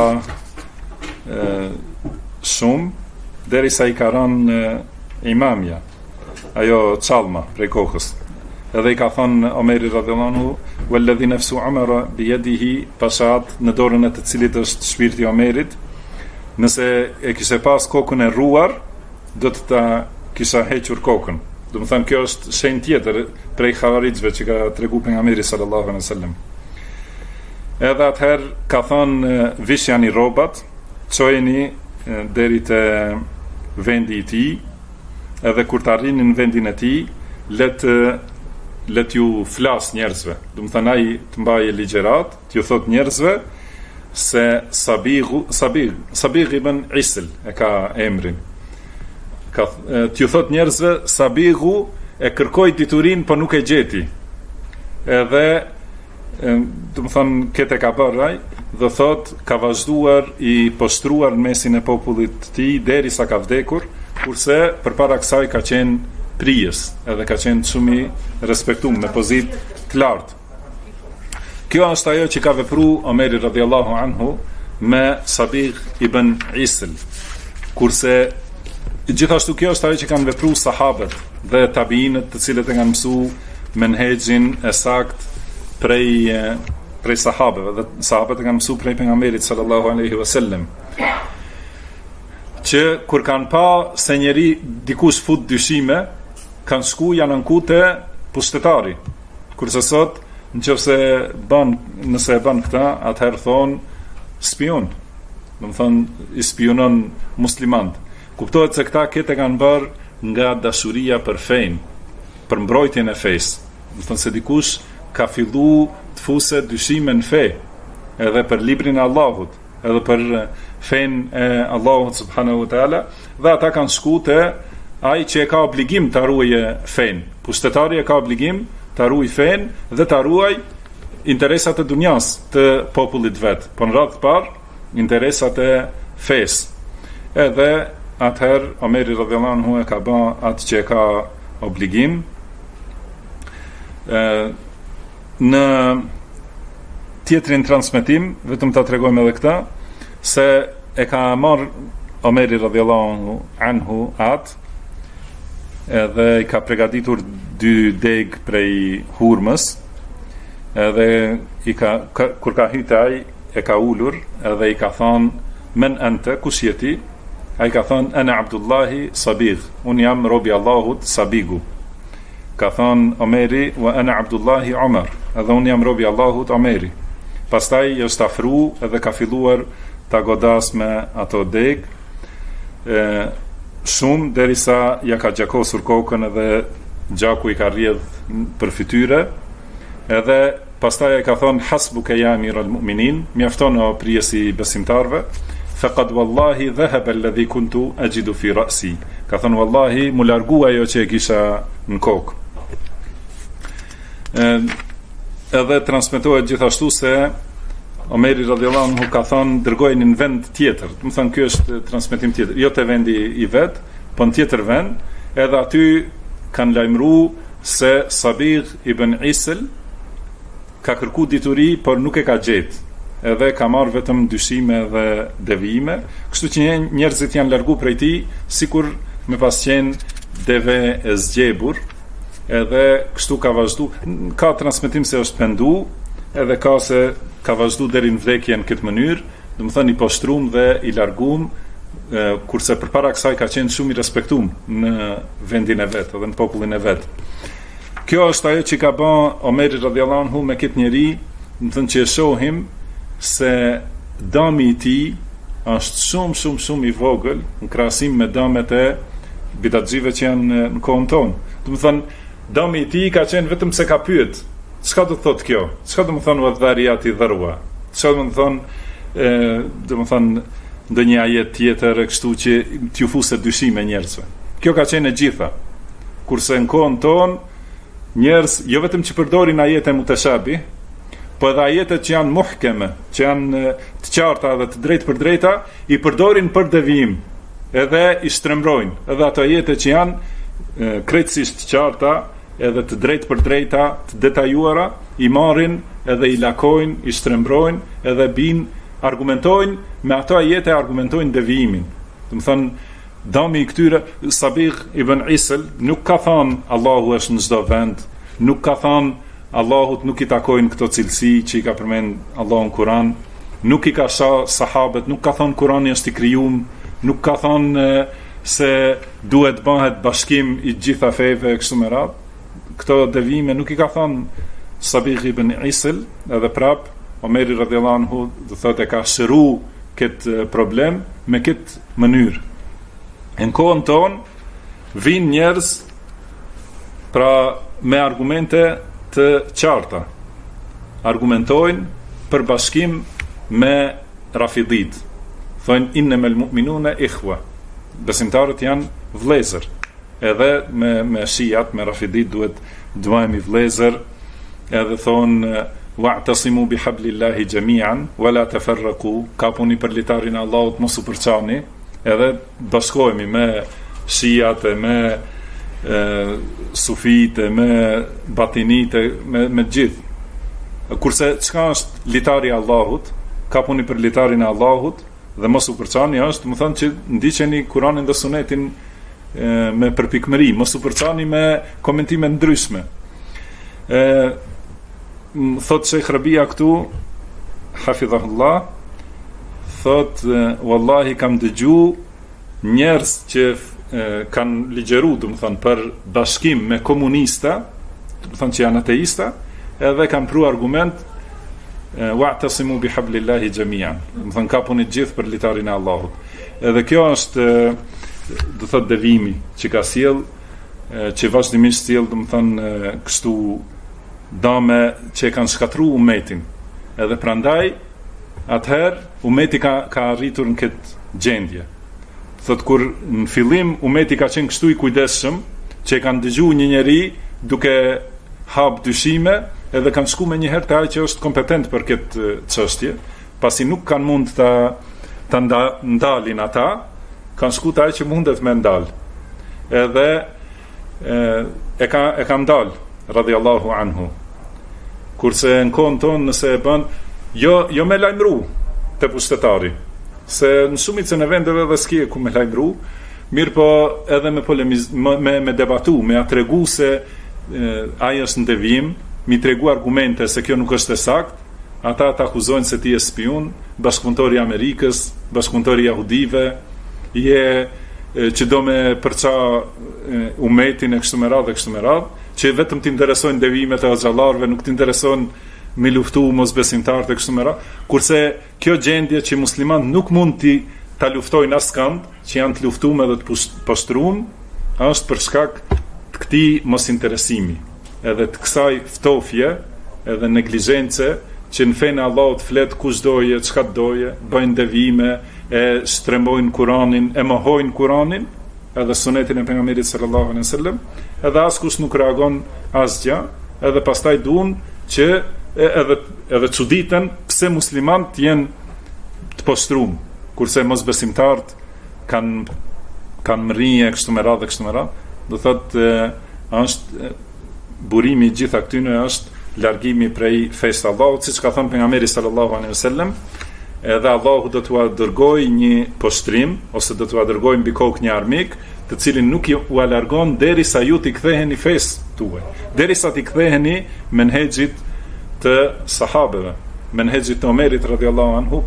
shumë, derisa i ka rënë imamja, ajo çalma prej kokës. Edhe i ka thënë Omeri radhiyallahu anhu, walladhi nafsu Umara biyadihi, pasat në dorën e të cilit është shpirti i Omerit, nëse e kishte pas kokën e rruar, do të ta kisha hequr kokën. Do të thënë, kjo është shenjë tjetër prej xhavarixhve që ka treguar pejgamberi sallallahu alaihi wasallam. Edhe atëherë ka thënë, vishjani rrobat, çojeni deri te vendi i tij, edhe kur të arrinin në vendin e tij, let ju flas njerëzve. Do të thënë, ai të mbaje ligjërat, t'ju thot njerëzve se Sabigh ibn Isl e ka emrin. T'ju thot njerëzve, Sabighu e kërkoi diturinë, po nuk e gjeti. Edhe do të thënë, këtë ka bërë ai, dhe thot ka vazhduar i postruar në mesin e popullit të tij derisa ka vdekur, kurse përpara kësaj ka qenë prijes, edhe ka qenë shumë i respektuar me pozitë të lartë. Kjo është ajo që ka vepruar Omeri radhiyallahu anhu me Sabigh ibn Isl. Kurse gjithashtu kjo është ajo që kanë vepruar sahabët dhe tabiinët, të cilët e kanë mësuar menhexhin e saktë prej sahabëve, dhe sahabët e kanë mësuar prej pejgamberit sallallahu alaihi wasallam, që kur kanë pa se njeri dikush fut dyshime, kanë shku janë ankute pushtetari. Kurse sot, nëse e bën këta, atëherë thonë spion. Do të thonë, i spionon muslimant. Kuptohet se këta këtë kanë bërë nga dashuria për fein, për mbrojtjen e fesë. Do të thonë se dikush ka fillu të fuse dyshime në fe, edhe për librin e Allahut, edhe për fen e Allahut subhanahu wa taala, dhe ata kanë shku te ai që e ka obligim të ruajë fen. Pushtetari e ka obligim të ruajë fen dhe të ruajë interesat e dunjas të popullit vet, por në radhë të parë interesat e fesë. Edhe atëherë Omeri radhiyallahu anhu e ka bën atë që e ka obligim. Në tjetrin transmetim, vetëm ta tregojmë edhe këtë, se e ka marrë Omeri radhiyallahu anhu atë, edhe i ka përgatitur 2 degë prej hurmës, edhe kur ka hyrë ai, e ka ulur, edhe i ka thonë, men ente, kush je ti? Ai ka thonë, ana Abdullahi Sabigh, unë jam robi Allahut Sabighu. Ka thonë Omeri, wa ana Abdullahi Umar, edhe unë jam robi Allahut Omeri. Pastaj është afru edhe ka filluar ta godas me ato deg shumë derisa ja ka gjakosur kokën edhe gjaku i ka rrjedh për fytyre, edhe pastaj e ka thonë hasbuka ya amiral mu'minin, mjafton o prijesi besimtarve, faqad wallahi dhahaba alladhi kuntu ajidu fi ra'si, ka thonë wallahi mu largu ajo që e kisha në kokë. Edhe transmetohet gjithashtu se Omeri radhiyallahu anhu ka thonë dërgojeni në vend tjetër, do të thonë ky është transmetim tjetër, jo te vendi i vet, po në tjetër vend, edhe aty kanë lajmëruar se Sabigh ibn Isl ka kërku dituri, por nuk e ka gjetë, edhe ka marrë vetëm dyshime dhe devijime, kështu që njerëzit janë largu prej tij, sikur me pas qenë deve e zgjebur, edhe kështu ka vazhdu, ka transmetim se është pendu, edhe ka se ka vazhdu deri në vdekje në këtë mënyrë, do të thënë i poshtrum dhe i largum, kurse përpara kësaj ka qenë shumë i respektum në vendin e vet, edhe në popullin e vet. Kjo është ajo që ka bën Omeri radhiyallahu anhu me këtë njeri, do të thënë që e shohim se dami i tij është shumë i vogël në krahasim me damet e bidatxive që janë në kohën tonë. Do të thënë dami i tij ka qenë vetëm se ka pyet, çka do thotë kjo? Çka do të thonë wadhariyati dharwa? Çka do të thonë ndonjë ajet tjetër kështu që t'ju fusë dyshime njerëzve. Kjo ka qenë e gjitha. Kurse në kohën tonë njerëz jo vetëm që përdorin ajete mutashabih, po edhe ajetet që janë muhkeme, që janë të qarta dhe të drejtë për drejta, i përdorin për devijim, edhe i shtrembrojnë, edhe ato ajete që janë krejtësisht të qarta, edhe të drejtë për drejta, të detajuara, i marrin edhe i lakojnë, i shtrembrojnë, edhe argumentojnë me ato ajete, argumentojnë devijimin. Do të thonë, dami i këtyre, Sabigh ibn Isl nuk ka thënë Allahu është në çdo vend, nuk ka thënë Allahut nuk i takojnë këto cilësi që i ka përmend Allahu në Kur'an, nuk i ka sahabët, nuk ka thënë Kur'ani është i krijuar, nuk ka thënë se duhet bëhet bashkim i gjitha feve kështu me radhë. Këto devijime nuk i ka thënë Sabigh ibn Isl, edhe prap Omeri radhiyallahu anhu do thotë ka shëru këtë problem me këtë mënyrë. Në kohën tonë vinë njerëz pra me argumente të qarta, argumentojnë për bashkim me rafidit, thonë innamal mu'minuna ikhwa, besimtarët janë vëllezër, edhe me shijat, me rafidit duhet dëvojmë vëllezër, edhe thonë wa'tasimu bihablillahi jami'an wala tafarraqu, kapuni për litarin e Allahut, mos u përçani, edhe bashkohemi me shijat, me sufite, me batinite, me gjithë. Kurse çka është litari i Allahut, kapuni për litarin e Allahut dhe mos u përçani është, më thënë që ndiqeni Kur'anin dhe Sunetin me përpikmëri, mos u përçani me komentime ndryshme. Thot Sheikh Rabia këtu, hafidhahullah, thot wallahi kam dëgju njerëz që kanë ligjeru, do të thonë, për bashkim me komunista, do të thonë që janë ateista, edhe kanë pru argument wa'tasimu bihablillahi jami'an, do të thonë kapuni gjithë për litarin e Allahut. Edhe kjo është do të thotë devijimi që ka sjell, që vazhdimisht sjell, do të thonë kështu dame që kanë shkatruar umetin. Edhe prandaj atëherë umeti ka arritur në këtë gjendje. Thot kur në fillim umeti ka qenë kështu i kujdesshëm, që kanë dëgjuar një njeri duke hap dyshime, edhe kanë shku me njëherë të ai që është kompetent për këtë çështje, pasi nuk kanë mund ta ndalin ata, kanë shku të ai që mundet me ndal. Edhe e ka ndal, radhiyallahu anhu. Kurse në kohën tonë nëse e bën, jo me lajmëru te pushtetari, se në shumicën e vendeve dhe s'ke ku me lajmëru, mirë po edhe me debatu, me atregu se ai është në devijim, mi tregu argumente se kjo nuk është e saktë, ata ta akuzojnë se ti je spion, bashkëpunëtori i Amerikës, bashkëpunëtori i Yahudive, që do me përça umetin e kështu me radhë, që vetëm t'i interesojnë devijimet e xhallarëve, nuk t'i interesojnë me luftu mosbesimtarët e kështu me radhë, kurse kjo gjendje që muslimanët nuk mund ta luftojnë askënd, që janë të luftuar edhe të poshtruar, është për shkak të këtij mosinteresimi, edhe të kësaj ftofje, edhe neglizhence që në fenë Allahut flet kush doje, çka doje, bëjnë devijime, e shtrembojnë Kur'anin, e mohojnë Kur'anin, edhe sunetin e pejgamberit sallallahu alaihi wasallam, edhe askush nuk reagon asgjë, edhe pastaj duan që edhe çuditën pse muslimanët jenë të poshtruar, kurse mosbesimtarët kanë mrije kështu me radhë, do thotë është burimi i gjitha këtyre është largimi prej fesë të Allahut, siç ka thënë pejgamberi sallallahu alaihi wasallam, edhe Allahu do t'ua dërgojë një poshtrim ose do t'ua dërgojë mbi kokë një armik, të cilin nuk ju largon derisa ju t'i ktheheni fesë tuaj, derisa t'i ktheheni menhexhit të sahabeve, menhexhit të Omerit radhiyallahu anhu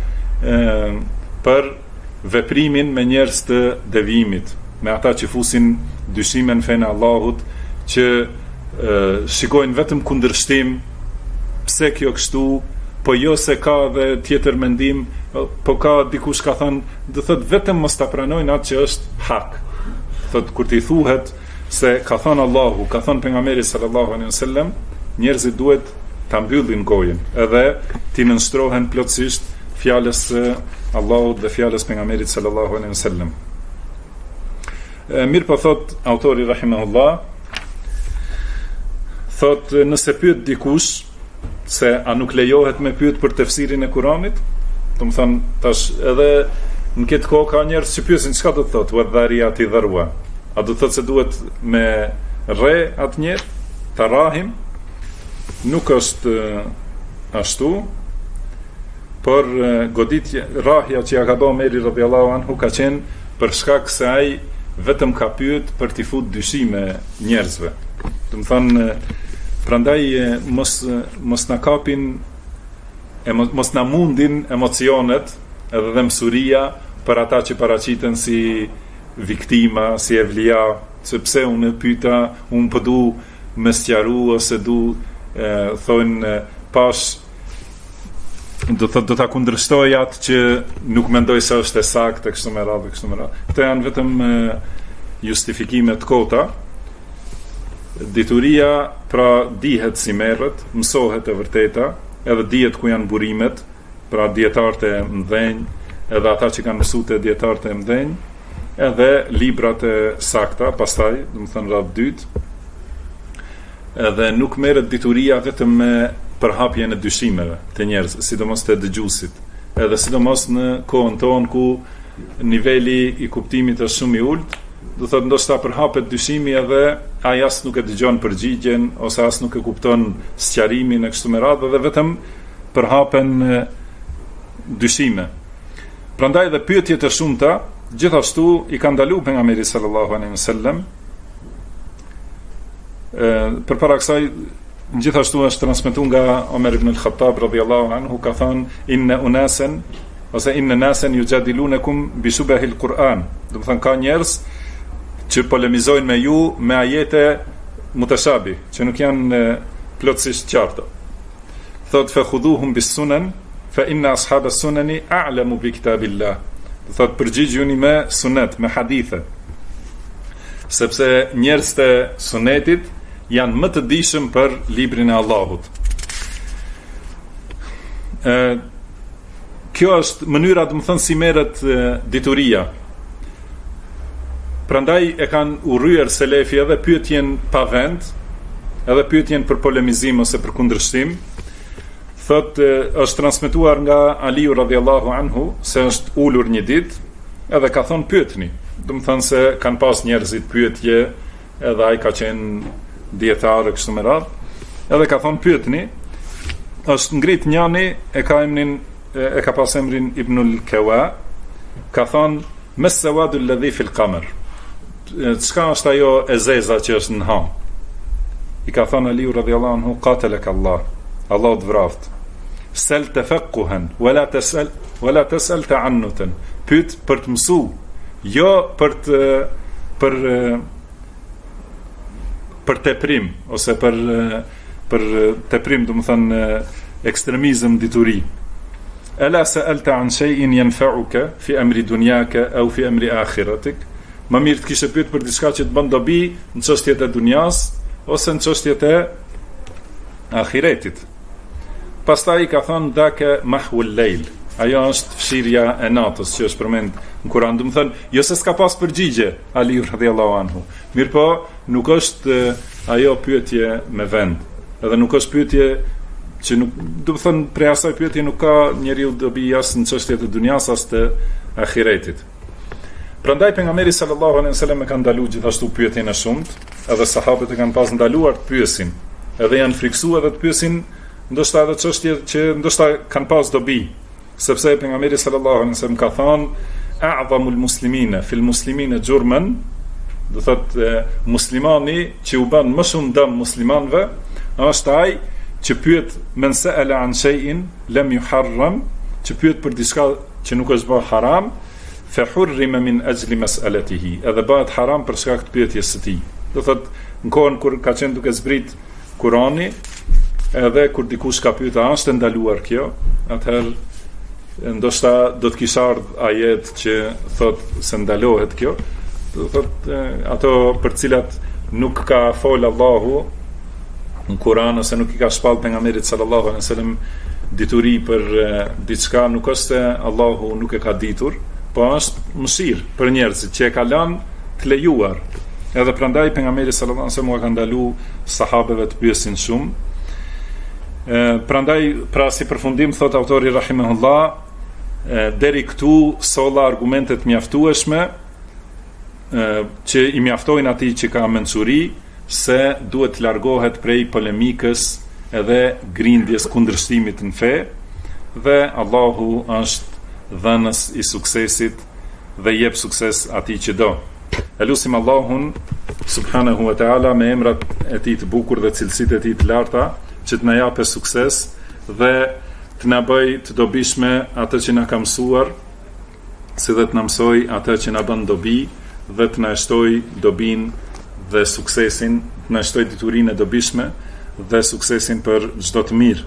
për veprimin me njerëz të devijimit, me ata që fusin dyshime në fenë Allahut, që shikojnë vetëm kundërshtim, pse kjo kështu, po jo se ka dhe tjetër mendim, po ka dikush ka thënë, do thotë vetëm mos ta pranojnë atë që është hak. Thotë kur t'i thuhet se ka thënë Allahu, ka thënë pejgamberi sallallahu alaihi wasallam, njerëzit duhet ta mbyllin gojën, edhe t'i nënshtrohen plotësisht fjalës së Allahut dhe fjalës pejgamberit sallallahu alaihi wasallam. Mirë po thot autori rahimahullah, thot nëse pyet dikush se a nuk lejohet me pyet për tefsirin e Kuranit, do të thon tash edhe në këtë kohë ka njerëz që pyesin çka do të thotë wadhariyati dharwa, a do të thotë se duhet me rre atë njerëz ta rahim? Nuk është ashtu, por goditja, rahja që ja ka bërë Omeri radhiyallahu anhu ka qenë për shkak se ai vetëm ka pyet për t'i fut dyshime njerëzve. Do të thonë, prandaj mos na kapin, mos na mundin emocionet edhe dhe mësuria për ata që paraqiten si viktima, si evlia, sepse unë pyeta, unë po du me sqaru ose du thonë pash do ta kundërshtoj atë që nuk mendoj se është e saktë kështu me radhë. Këto janë vetëm justifikime të kota. Dituria pra dihet si merret, mësohet e vërteta, edhe dihet ku janë burimet, pra dietarët e mëdhenj, edhe ata që kanë mësuar te dietarët e mëdhenj, edhe librat e sakta, pastaj, do të thënë radhë dytë. Edhe nuk merret dituria vetëm me përhapjen e dyshimeve të njerëz, sidomos të dëgjuesit, edhe sidomos në kohën tonë ku niveli i kuptimit është shumë i ulët, do thotë ndoshta përhapet dyshimi edhe ai as nuk e dëgjon përgjigjen ose as nuk e kupton sqarimin e kështu me radhë, dhe vetëm përhapen dyshime. Prandaj edhe pyetje të shumta gjithashtu i ka ndaluar pejgamberi sallallahu alaihi wasallam. Përpara kësaj gjithashtu është transmetuar nga Omer ibn al-Khattab radhiyallahu anhu, ka thënë inna nasan yujadilunakum bi shubahil Quran. Do të thënë ka njerëz që polemizojnë me ju me ajete mutashabih, që nuk janë plotësisht qarta. Thot fa khudhuhum bis sunan fa inna ashab as-sunani a'lamu bi kitabillah. Do thot përgjigjuni me sunet, me hadithe. Sepse njerëzit e sunetit janë më të dishëm për librin e Allahut. Kjo është mënyra, do të thënë, si merret dituria. Prandaj e kanë urryer selefi edhe pyetjen pa vend, edhe pyetjen për polemizim ose për kundërshtim. Thotë është transmetuar nga Aliu radhiyallahu anhu se është ulur një ditë edhe ka thonë pyetni. Do të thënë se kanë pas njerëzit pyetje, edhe ai ka qenë dietarë kështu me radhë, edhe ka thonë pyetni. Është ngrit njani, e ka pas emrin Ibnul Kawa, ka thonë mes sawadu alladhi fil qamar, çka është ajo e zeza që është në ham? I ka thonë Aliu radhiyallahu anhu, qatalak Allah, Allah të vraft. Sel tafaqquhan wala tasal ta'annutan, pyet për të mësu, jo për teprim ose për për teprim, domethënë ekstremizëm, dituri. Ala sa'alta an shay'in yanfa'uka fi amri dunyaka aw fi amri akhiratik. Më mirë të kishe pyet për diçka që të bën dobi në çështjet e dunjas ose në çështjet e ahiretit. Pastaj ka thënë daka mahwul layl. Ajo është fshirja e natës që është përmend në Kur'an. Do të thënë, jo se s'ka pas përgjigje Ali radhiyallahu anhu. Mirpo nuk është ajo pyetje me vend. Edhe nuk është pyetje që nuk, do të thënë, prej asaj pyetje nuk ka njeriu dobi as në çështjet e dunjas as të ahiretit. Prandaj pejgamberi sallallahu alaihi wasallam e ka ndaluar gjithashtu pyetjen e shumt, edhe sahabët e kanë pas ndaluar të pyesin, edhe janë friksuar edhe të pyesin ndoshta edhe çështje që ndoshta kanë pas dobi, sepse pejgamberi sallallahu alaihi wasallam ka thënë a'zamul muslimina fil muslimina jurman, do thotë muslimani që u bën më shumë dëm muslimanëve është ai që pyet men sa'ala an shay'in lam yuharram, që pyet për diçka që nuk është bërë haram, fa hurrima min ajli mas'alatihi, edhe bëhet haram për shkak të pyetjes së tij. Do thotë në kohën kur ka qenë duke zbrit Kurani, edhe kur dikush ka pyetur a është ndaluar kjo, atëherë ndoshta do të kishte ardhur ajet që thotë se ndalohet kjo. Do thotë ato për cilat nuk ka fol Allahu në Kur'an ose nuk i ka shpall pejgamberit sallallahu alaihi wasallam dituri për diçka, nuk është se Allahu nuk e ka ditur, po është mëshirë për njerëzit që e ka lënë të lejuar. Edhe prandaj pejgamberi sallallahu alaihi wasallam ka ndalu sahabeve të pyesin shumë. Prandaj, pra si përfundim, thot autori rahimahullah, deri këtu solla argumentet mjaftueshme që i mjaftojnë atij që ka mensuri se duhet të largohet prej polemikës edhe grindjes kundërshtimit në fe, dhe Allahu është dhënës i suksesit dhe jep sukses atij që do. Elusim Allahun subhanahu wa ta'ala me emrat e tij të bukur dhe cilësitë e tij të larta që të na japë sukses dhe të na bëj të dobishme atë që na ka mësuar, si dhe të na mësoj atë që na bën dobi dhe të na shtoj dobin dhe suksesin, të na shtoj diturinë e dobishme dhe suksesin për çdo të mirë.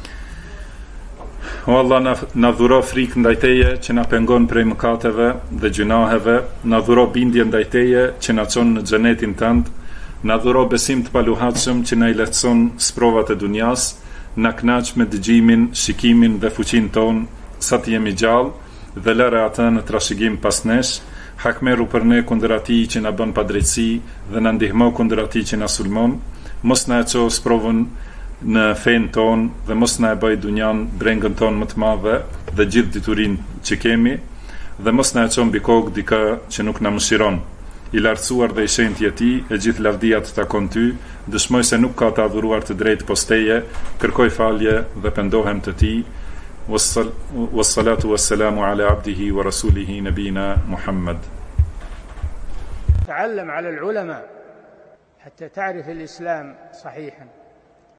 O Allah, na dhuro frikë ndaj Teje që na pengon prej mëkateve dhe gjunaheve, na dhuro bindje ndaj Teje që na çon në xhenetin tënd, na dhuro besim të paluhatshëm që na i lehtëson sprovat e dunjas, na kënaq me dëgjimin, shikimin dhe fuqinë ton sa të jemi gjallë dhe lëre atë në trashëgim pas nesh, hakmeru për ne kundër atij që na bën padrejtësi dhe na ndihmo kundër atij që na sulmon, mos na e çoj sprovën në fen ton dhe mos na e bëj dunjan brengën ton më të madhe dhe gjithë diturinë që kemi, dhe mos na e çon mbi kokë dikë që nuk na mëshiron. I lartësuar dhe i shenjtë i tij, e gjithë lavdia të takon ty, dëshmoj se nuk ka të adhuruar të drejtë pos teje, kërkoj falje dhe pendohem te ti. Wassalatu wassalamu ala abdihi wa rasulihi nabina Muhammad. تعلم على العلماء حتى تعرف الإسلام صحيحا.